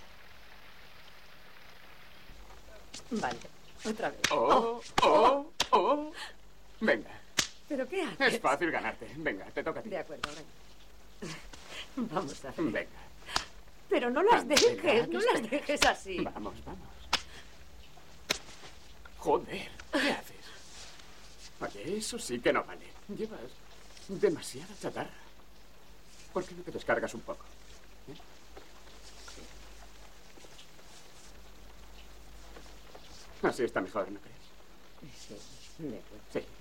Vale, otra vez. Venga. ¿Pero qué haces? Es fácil ganarte. Venga, te toca a ti. De acuerdo, venga. Vamos a ver. Venga. Pero no las Venga, dejes, aquí no las estoy. dejes así. Vamos. Joder, ¿qué haces? Oye, eso sí que no vale. Llevas demasiada chatarra. ¿Por qué no te descargas un poco? Así está mejor, ¿no crees? Sí, de acuerdo.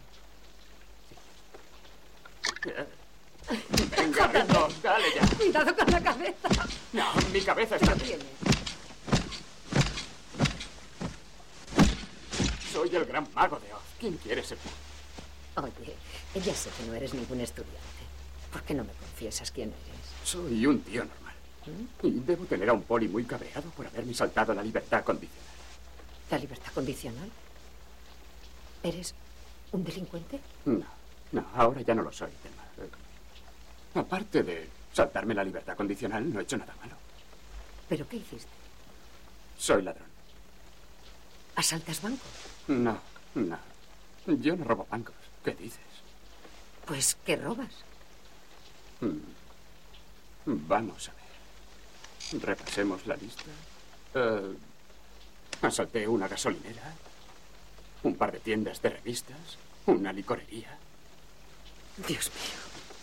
Sí. Venga, ritmo, dale ya. Cuidado con la cabeza. No, mi cabeza está bien. Soy el gran mago de Oz. ¿Quién quiere ser tú? Oye, ya sé que no eres ningún estudiante. ¿Por qué no me confiesas quién eres? Soy un tío normal. Y debo tener a un poli muy cabreado por haberme saltado la libertad condicional. ¿La libertad condicional? ¿Eres un delincuente? No, ahora ya no lo soy, Thelma. Aparte de saltarme la libertad condicional, no he hecho nada malo. ¿Pero qué hiciste? Soy ladrón. ¿Asaltas bancos? No. Yo no robo bancos. ¿Qué dices? Pues, ¿qué robas? Vamos a ver. Repasemos la lista. Asalté una gasolinera, un par de tiendas de revistas, una licorería, Dios mío.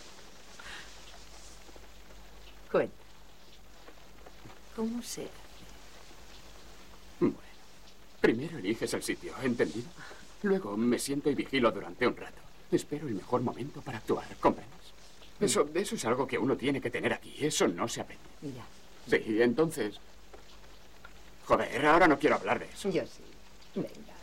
Cuenta. ¿Cómo se...? Bueno, primero eliges el sitio, ¿entendido? Luego me siento y vigilo durante un rato. Espero el mejor momento para actuar, ¿comprendes? Eso es algo que uno tiene que tener aquí. Eso no se aprende. Ya. Sí, entonces... Joder, ahora no quiero hablar de eso. Yo sí. Venga.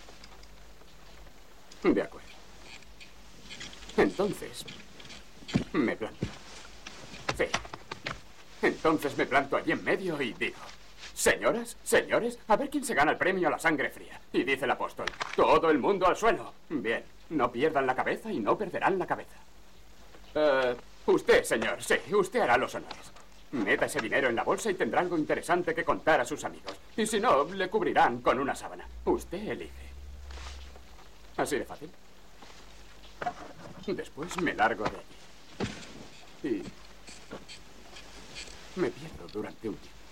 De acuerdo. Entonces... me planto. Sí. Entonces me planto allí en medio y digo... Señoras, señores, a ver quién se gana el premio a la sangre fría. Y dice el apóstol, todo el mundo al suelo. Bien, no pierdan la cabeza y no perderán la cabeza. Usted, señor, sí, usted hará los honores. Meta ese dinero en la bolsa y tendrá algo interesante que contar a sus amigos. Y si no, le cubrirán con una sábana. Usted elige. Así de fácil. Después me largo de allí. Y... me pierdo durante un tiempo.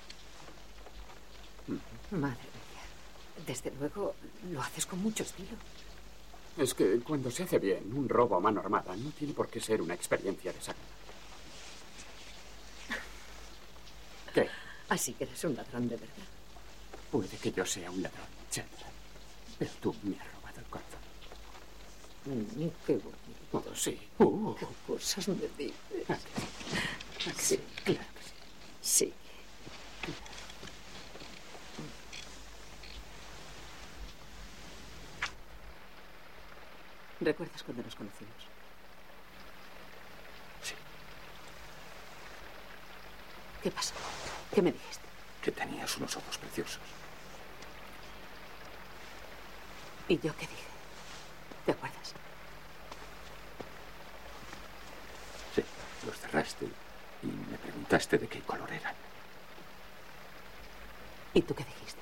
Madre mía. Desde luego, lo haces con mucho estilo. Es que cuando se hace bien, un robo a mano armada no tiene por qué ser una experiencia desagradable. ¿Qué? Así que eres un ladrón de verdad. Puede que yo sea un ladrón, Chandler. Pero tú me has robado el corazón. Qué bonito. Oh, sí. Qué cosas me dices. Sí, claro que sí. Sí. ¿Recuerdas cuando nos conocimos? Sí. ¿Qué pasó? ¿Qué me dijiste? Que tenías unos ojos preciosos. ¿Y yo qué dije? ¿Te acuerdas? Sí, los cerraste y me preguntaste de qué color eran. ¿Y tú qué dijiste?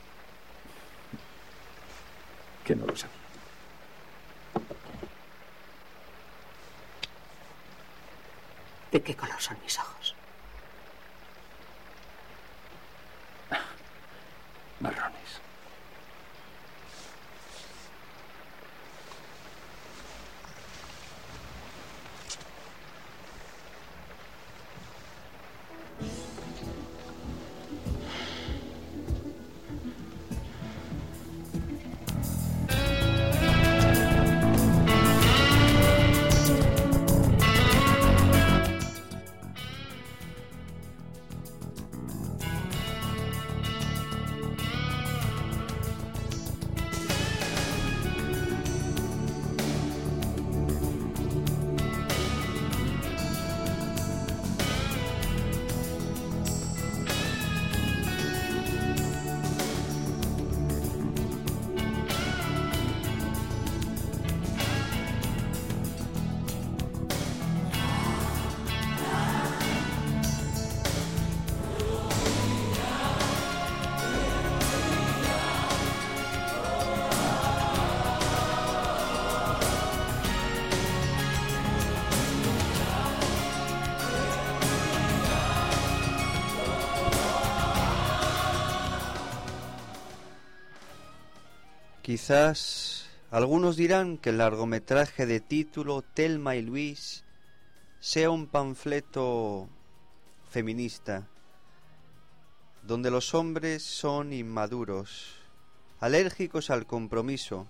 Que no lo sabía. ¿De qué color son mis ojos? Marrones. Quizás algunos dirán que el largometraje de título Thelma y Luis sea un panfleto feminista, donde los hombres son inmaduros, alérgicos al compromiso,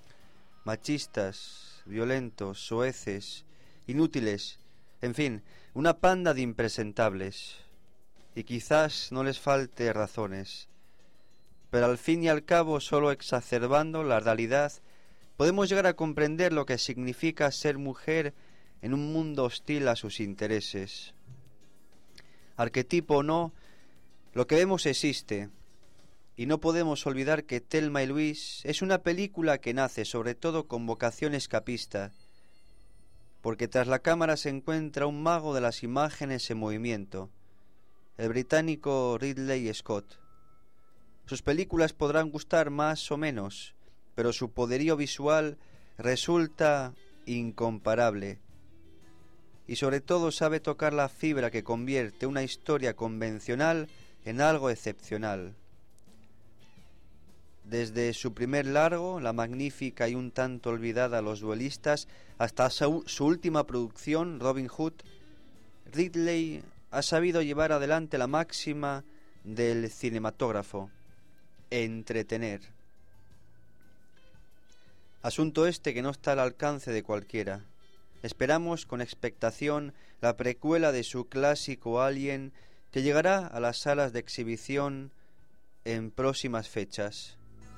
machistas, violentos, soeces, inútiles, en fin, una panda de impresentables. Y quizás no les falte razones, pero al fin y al cabo, solo exacerbando la realidad, podemos llegar a comprender lo que significa ser mujer en un mundo hostil a sus intereses. Arquetipo o no, lo que vemos existe, y no podemos olvidar que Thelma y Luis es una película que nace sobre todo con vocación escapista, porque tras la cámara se encuentra un mago de las imágenes en movimiento, el británico Ridley Scott. Sus películas podrán gustar más o menos, pero su poderío visual resulta incomparable. Y sobre todo sabe tocar la fibra que convierte una historia convencional en algo excepcional. Desde su primer largo, la magnífica y un tanto olvidada Los duelistas, hasta su última producción, Robin Hood, Ridley ha sabido llevar adelante la máxima del cinematógrafo: entretener. Asunto este que no está al alcance de cualquiera. Esperamos con expectación la precuela de su clásico Alien, que llegará a las salas de exhibición en próximas fechas.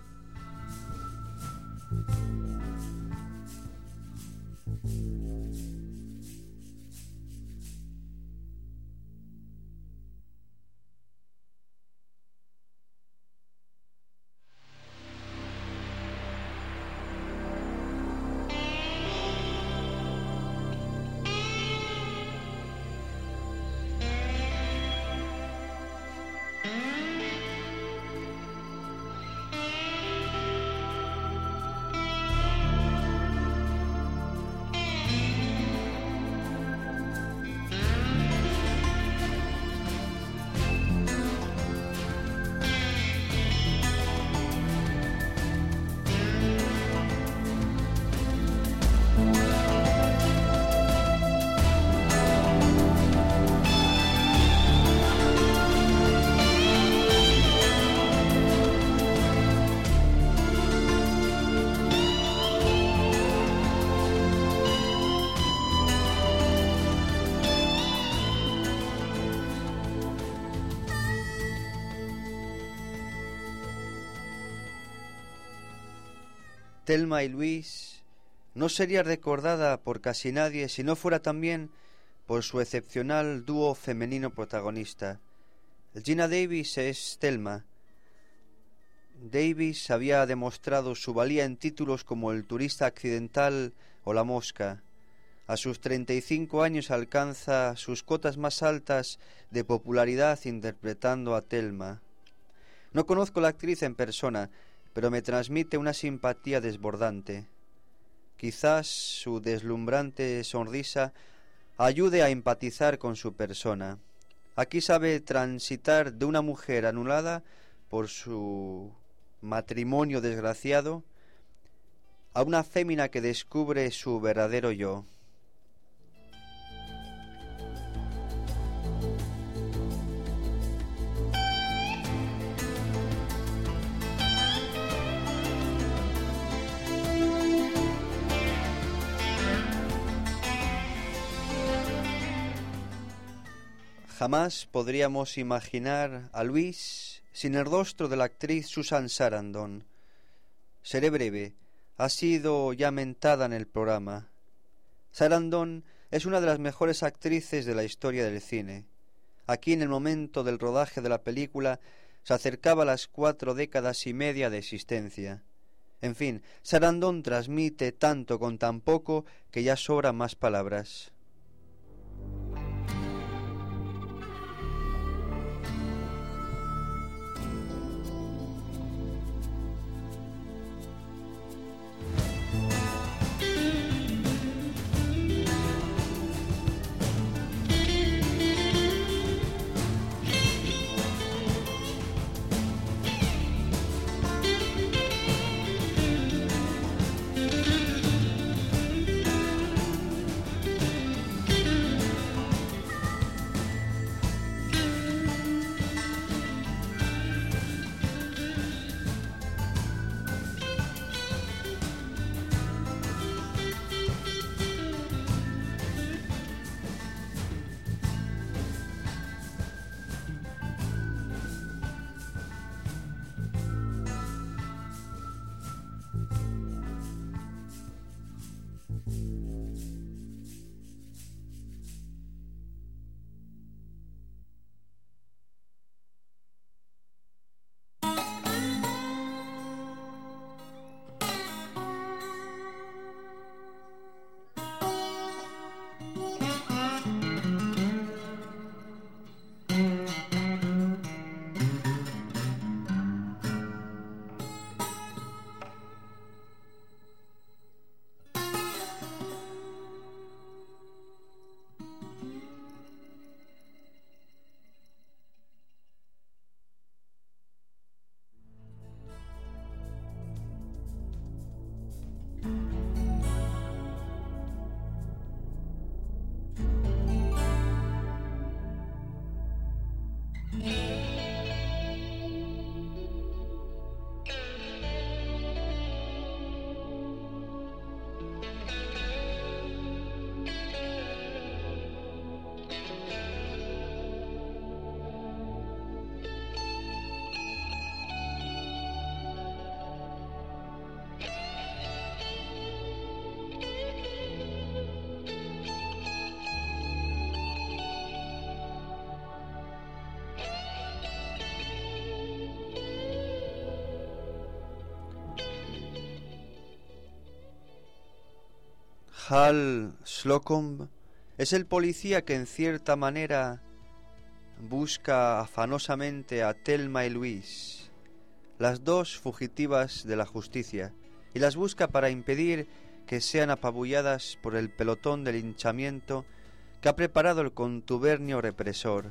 Thelma y Luis no sería recordada por casi nadie si no fuera también por su excepcional dúo femenino protagonista. Geena Davis es Thelma. Davis había demostrado su valía en títulos como El turista accidental o La mosca. A sus 35 años alcanza sus cotas más altas de popularidad interpretando a Thelma. No conozco a la actriz en persona, pero me transmite una simpatía desbordante. Quizás su deslumbrante sonrisa ayude a empatizar con su persona. Aquí sabe transitar de una mujer anulada por su matrimonio desgraciado a una fémina que descubre su verdadero yo. Jamás podríamos imaginar a Luis sin el rostro de la actriz Susan Sarandon. Seré breve, ha sido ya mentada en el programa. Sarandon es una de las mejores actrices de la historia del cine. Aquí, en el momento del rodaje de la película, se acercaba a las 4 décadas y media de existencia. En fin, Sarandon transmite tanto con tan poco que ya sobran más palabras. Hal Slocum es el policía que en cierta manera busca afanosamente a Thelma y Louise, las dos fugitivas de la justicia, y las busca para impedir que sean apabulladas por el pelotón de linchamiento que ha preparado el contubernio represor.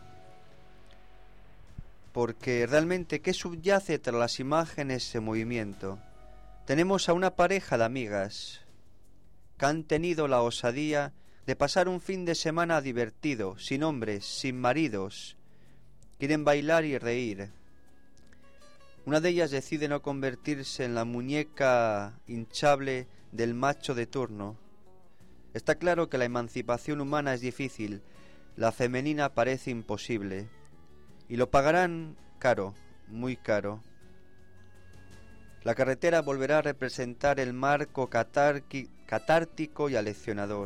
Porque realmente, ¿qué subyace tras las imágenes en movimiento? Tenemos a una pareja de amigas que han tenido la osadía de pasar un fin de semana divertido, sin hombres, sin maridos. Quieren bailar y reír. Una de ellas decide no convertirse en la muñeca hinchable del macho de turno. Está claro que la emancipación humana es difícil, la femenina parece imposible. Y lo pagarán caro, muy caro. La carretera volverá a representar el marco catártico y aleccionador.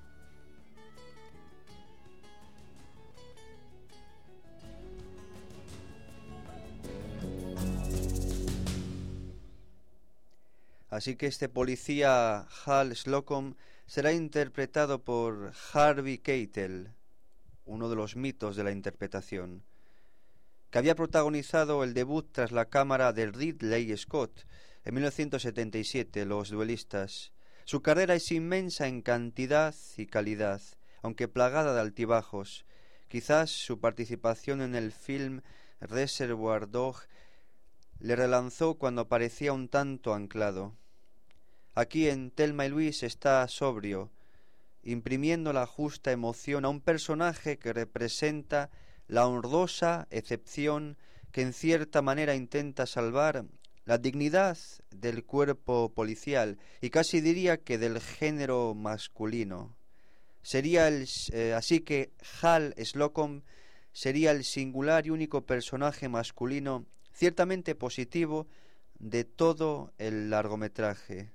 Así que este policía Hal Slocum será interpretado por Harvey Keitel, uno de los mitos de la interpretación, que había protagonizado el debut tras la cámara de Ridley Scott en 1977, Los duelistas. Su carrera es inmensa en cantidad y calidad, aunque plagada de altibajos. Quizás su participación en el film Reservoir Dog le relanzó cuando parecía un tanto anclado. Aquí en Thelma y Louise está sobrio, imprimiendo la justa emoción a un personaje que representa la honrosa excepción que en cierta manera intenta salvar la dignidad del cuerpo policial y casi diría que del género masculino. Así que Hal Slocum sería el singular y único personaje masculino ciertamente positivo de todo el largometraje.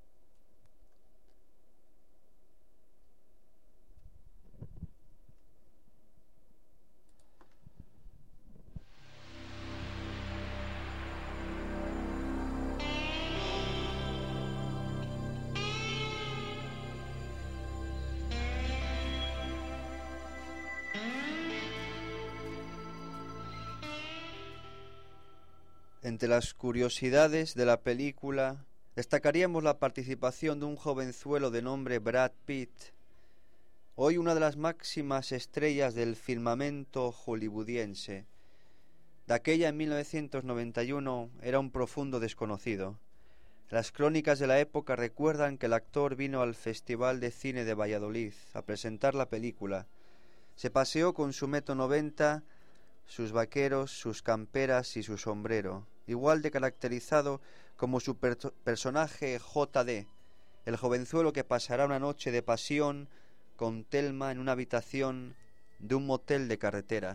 Entre las curiosidades de la película destacaríamos la participación de un jovenzuelo de nombre Brad Pitt, hoy una de las máximas estrellas del firmamento hollywoodiense. De aquella en 1991 era un profundo desconocido. Las crónicas de la época recuerdan que el actor vino al Festival de Cine de Valladolid a presentar la película. Se paseó con su 1,90 m, sus vaqueros, sus camperas y su sombrero, igual de caracterizado como su personaje J.D., el jovenzuelo que pasará una noche de pasión con Thelma en una habitación de un motel de carretera.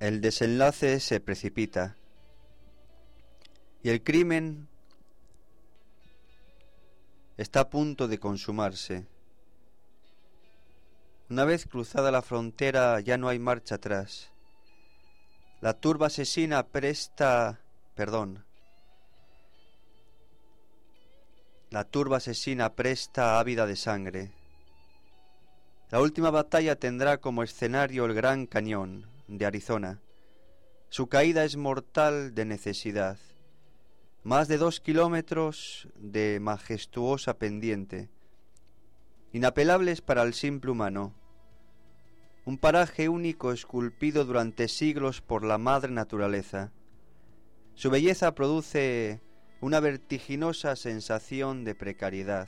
el desenlace se precipita y el crimen está a punto de consumarse. Una vez cruzada la frontera ya no hay marcha atrás. La turba asesina presta ávida de sangre. La última batalla tendrá como escenario el Gran Cañón de Arizona. Su caída es mortal de necesidad. Más de 2 kilómetros de majestuosa pendiente, inapelables para el simple humano. Un paraje único esculpido durante siglos por la madre naturaleza. Su belleza produce una vertiginosa sensación de precariedad.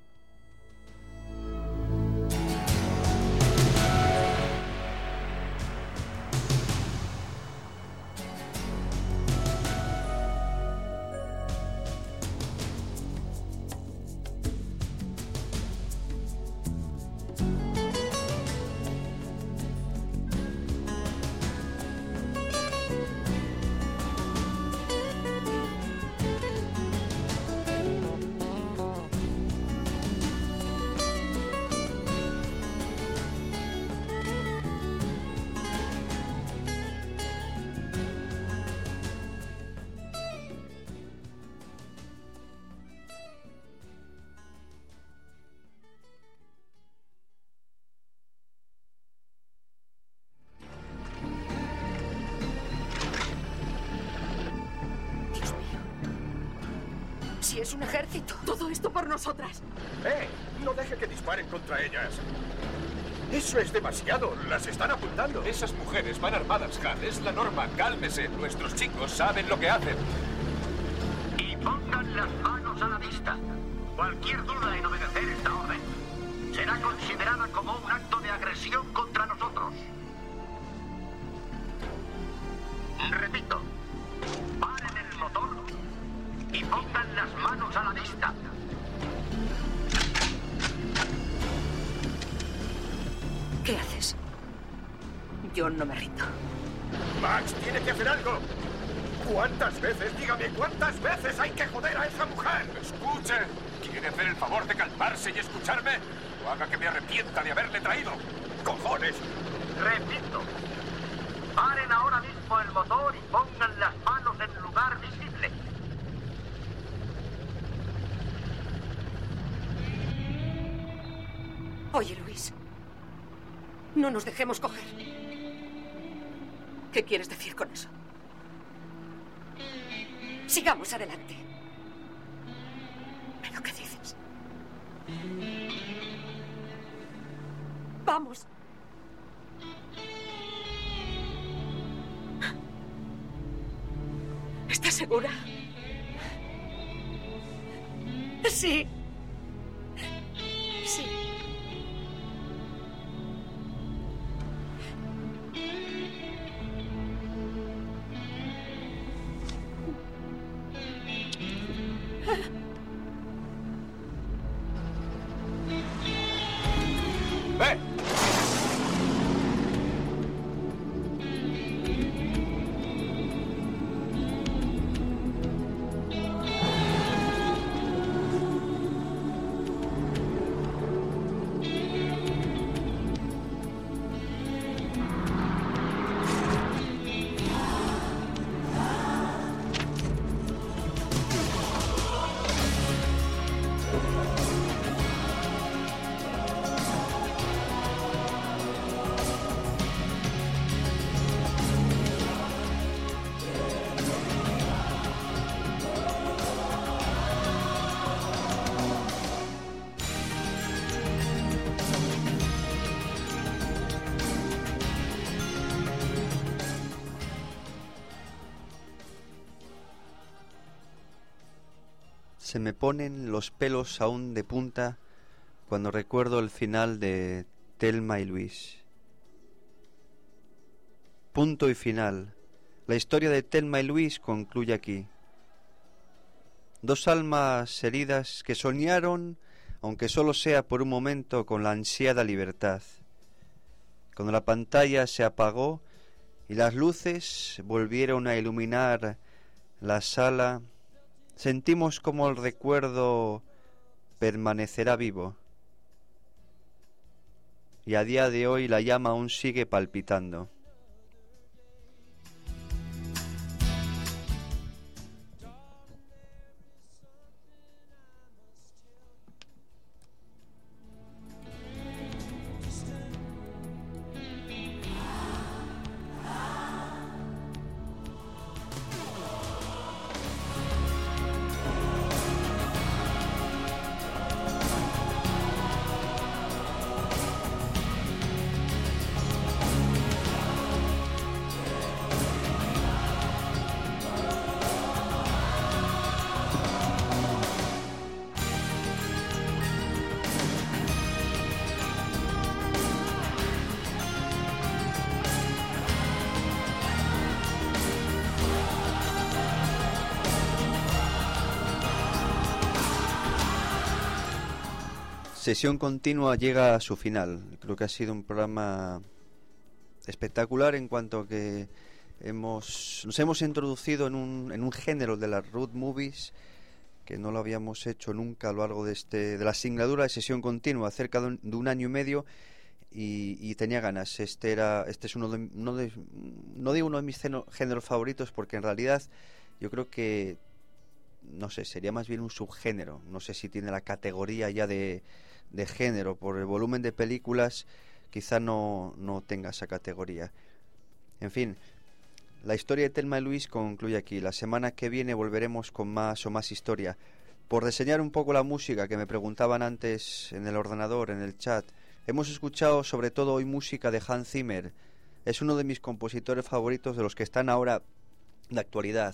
Si es un ejército. Todo esto por nosotras. No deje que disparen contra ellas. Eso es demasiado. Las están apuntando. Esas mujeres van armadas, Hal. Es la norma. Cálmese. Nuestros chicos saben lo que hacen. Y pongan las manos a la vista. Cualquier duda en obedecer esta orden será considerada como un acto de agresión contra nosotros. Repito, paren el motor y pongan las manos a la vista. ¿Qué haces? Yo no me rindo. Max tiene que hacer algo. ¿Cuántas veces, dígame, cuántas veces hay que joder a esa mujer? Escuche. ¿Quiere hacer el favor de calmarse y escucharme? O haga que me arrepienta de haberle traído. ¡Cojones! Repito, paren ahora mismo el motor y pongan las manos en lugar visible. Oye, Luis. No nos dejemos coger. ¿Qué quieres decir con eso? Sigamos adelante. ¿Pero qué dices? Vamos. ¿Estás segura? Sí. Sí. Se me ponen los pelos aún de punta cuando recuerdo el final de Thelma y Luis. Punto y final. La historia de Thelma y Luis concluye aquí. Dos almas heridas que soñaron, aunque solo sea por un momento, con la ansiada libertad. Cuando la pantalla se apagó y las luces volvieron a iluminar la sala, sentimos como el recuerdo permanecerá vivo. Y a día de hoy la llama aún sigue palpitando. Sesión Continua llega a su final. Creo que ha sido un programa espectacular en cuanto a que nos hemos introducido en un género de las road movies que no lo habíamos hecho nunca a lo largo de la singladura de Sesión Continua, cerca de un año y medio, y tenía ganas. Este es no digo uno de mis géneros favoritos, porque en realidad yo creo que, no sé, sería más bien un subgénero. No sé si tiene la categoría ya de género. Por el volumen de películas quizá no tenga esa categoría. En fin, la historia de Thelma y Louise concluye aquí. La semana que viene volveremos con más historia. Por reseñar un poco la música que me preguntaban antes en el ordenador, en el chat, hemos escuchado sobre todo hoy música de Hans Zimmer. Es uno de mis compositores favoritos, de los que están ahora de actualidad.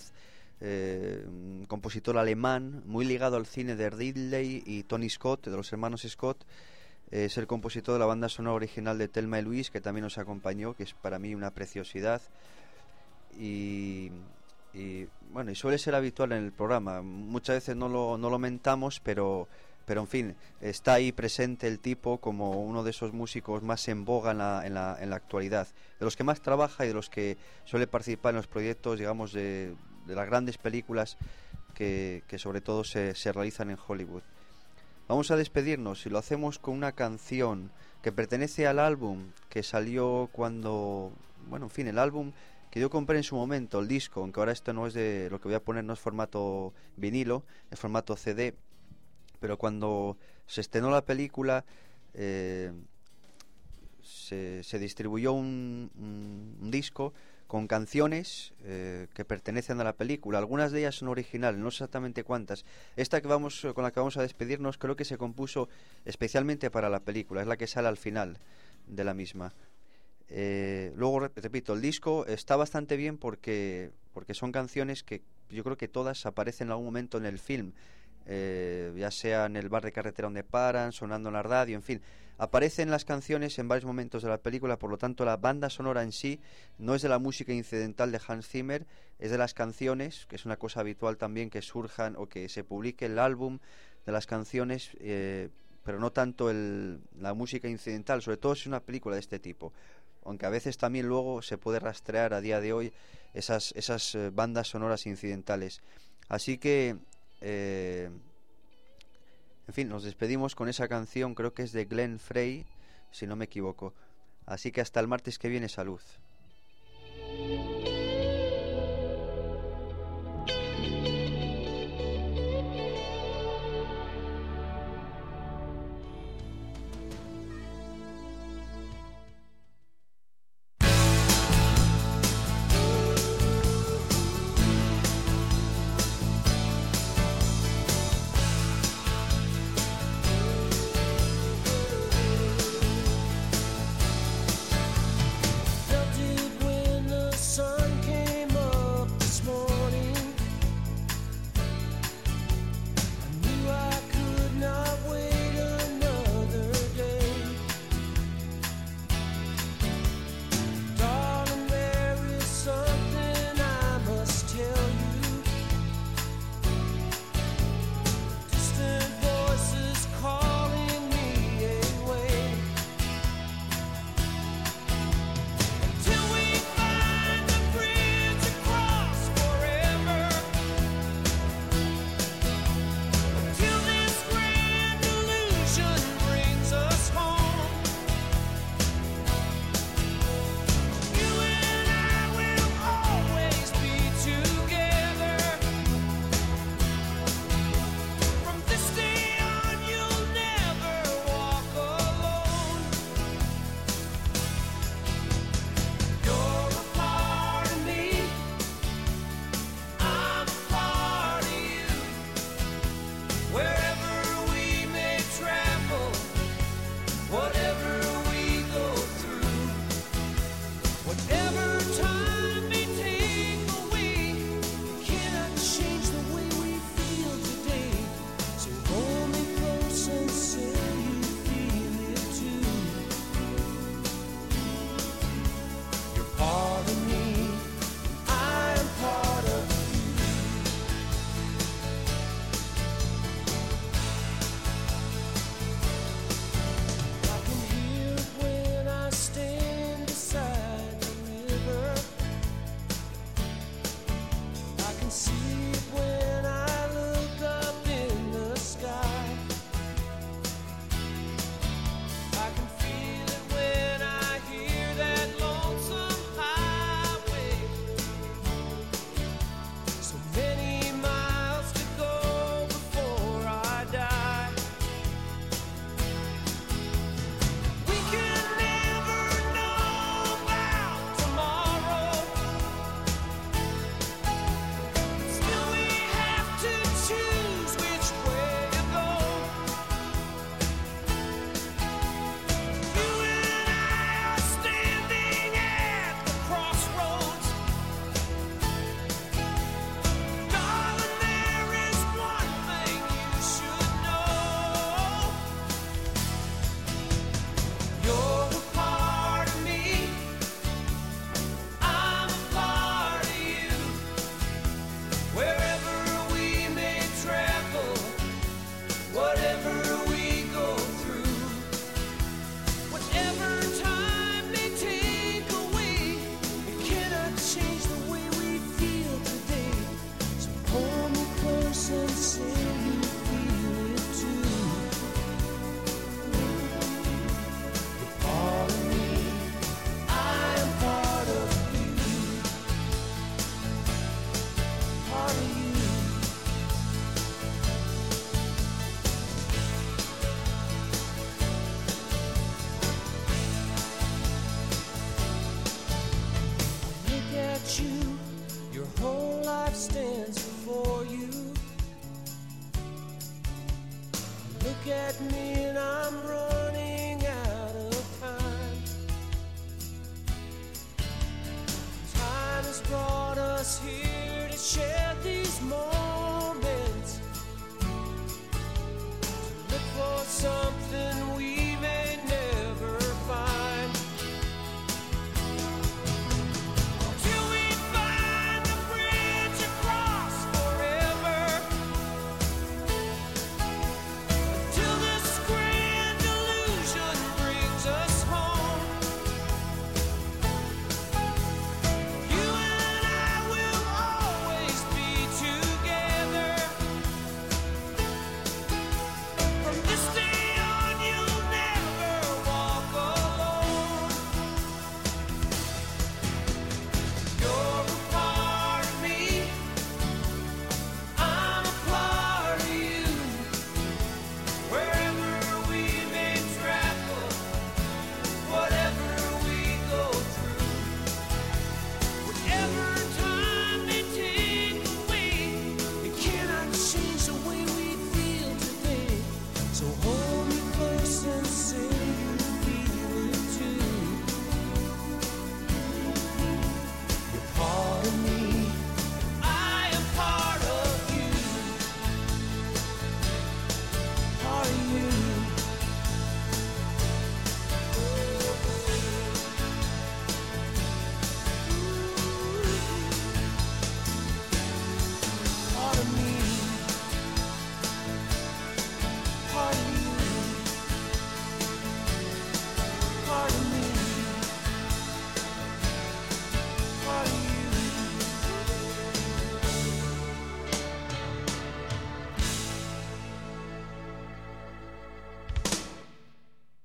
Un compositor alemán muy ligado al cine de Ridley y Tony Scott, de los hermanos Scott. Es el compositor de la banda sonora original de Thelma y Louise, que también nos acompañó, que es para mí una preciosidad, y bueno, y suele ser habitual en el programa. Muchas veces no lo mentamos, pero en fin, está ahí presente el tipo como uno de esos músicos más en boga en la actualidad, de los que más trabaja y de los que suele participar en los proyectos, digamos, de las grandes películas que sobre todo se realizan en Hollywood. Vamos a despedirnos y lo hacemos con una canción que pertenece al álbum que salió cuando... Bueno, en fin, el álbum que yo compré en su momento, el disco, aunque ahora esto no es de... Lo que voy a poner no es formato vinilo, es formato CD, pero cuando se estrenó la película se distribuyó un disco con canciones que pertenecen a la película. Algunas de ellas son originales, no sé exactamente cuántas. Esta con la que vamos a despedirnos creo que se compuso especialmente para la película, es la que sale al final de la misma. Luego, repito, el disco está bastante bien porque son canciones que yo creo que todas aparecen en algún momento en el film, ya sea en el bar de carretera donde paran, sonando en la radio, en fin. Aparecen las canciones en varios momentos de la película, por lo tanto la banda sonora en sí no es de la música incidental de Hans Zimmer, es de las canciones, que es una cosa habitual también que surjan o que se publique el álbum de las canciones, pero no tanto la música incidental, sobre todo si es una película de este tipo. Aunque a veces también luego se puede rastrear a día de hoy esas bandas sonoras incidentales. Así que... en fin, nos despedimos con esa canción, creo que es de Glenn Frey, si no me equivoco. Así que hasta el martes que viene, salud. Don't you at you, your whole life stands before you. Look at me and I'm running out of time. Time has brought us here to share these moments.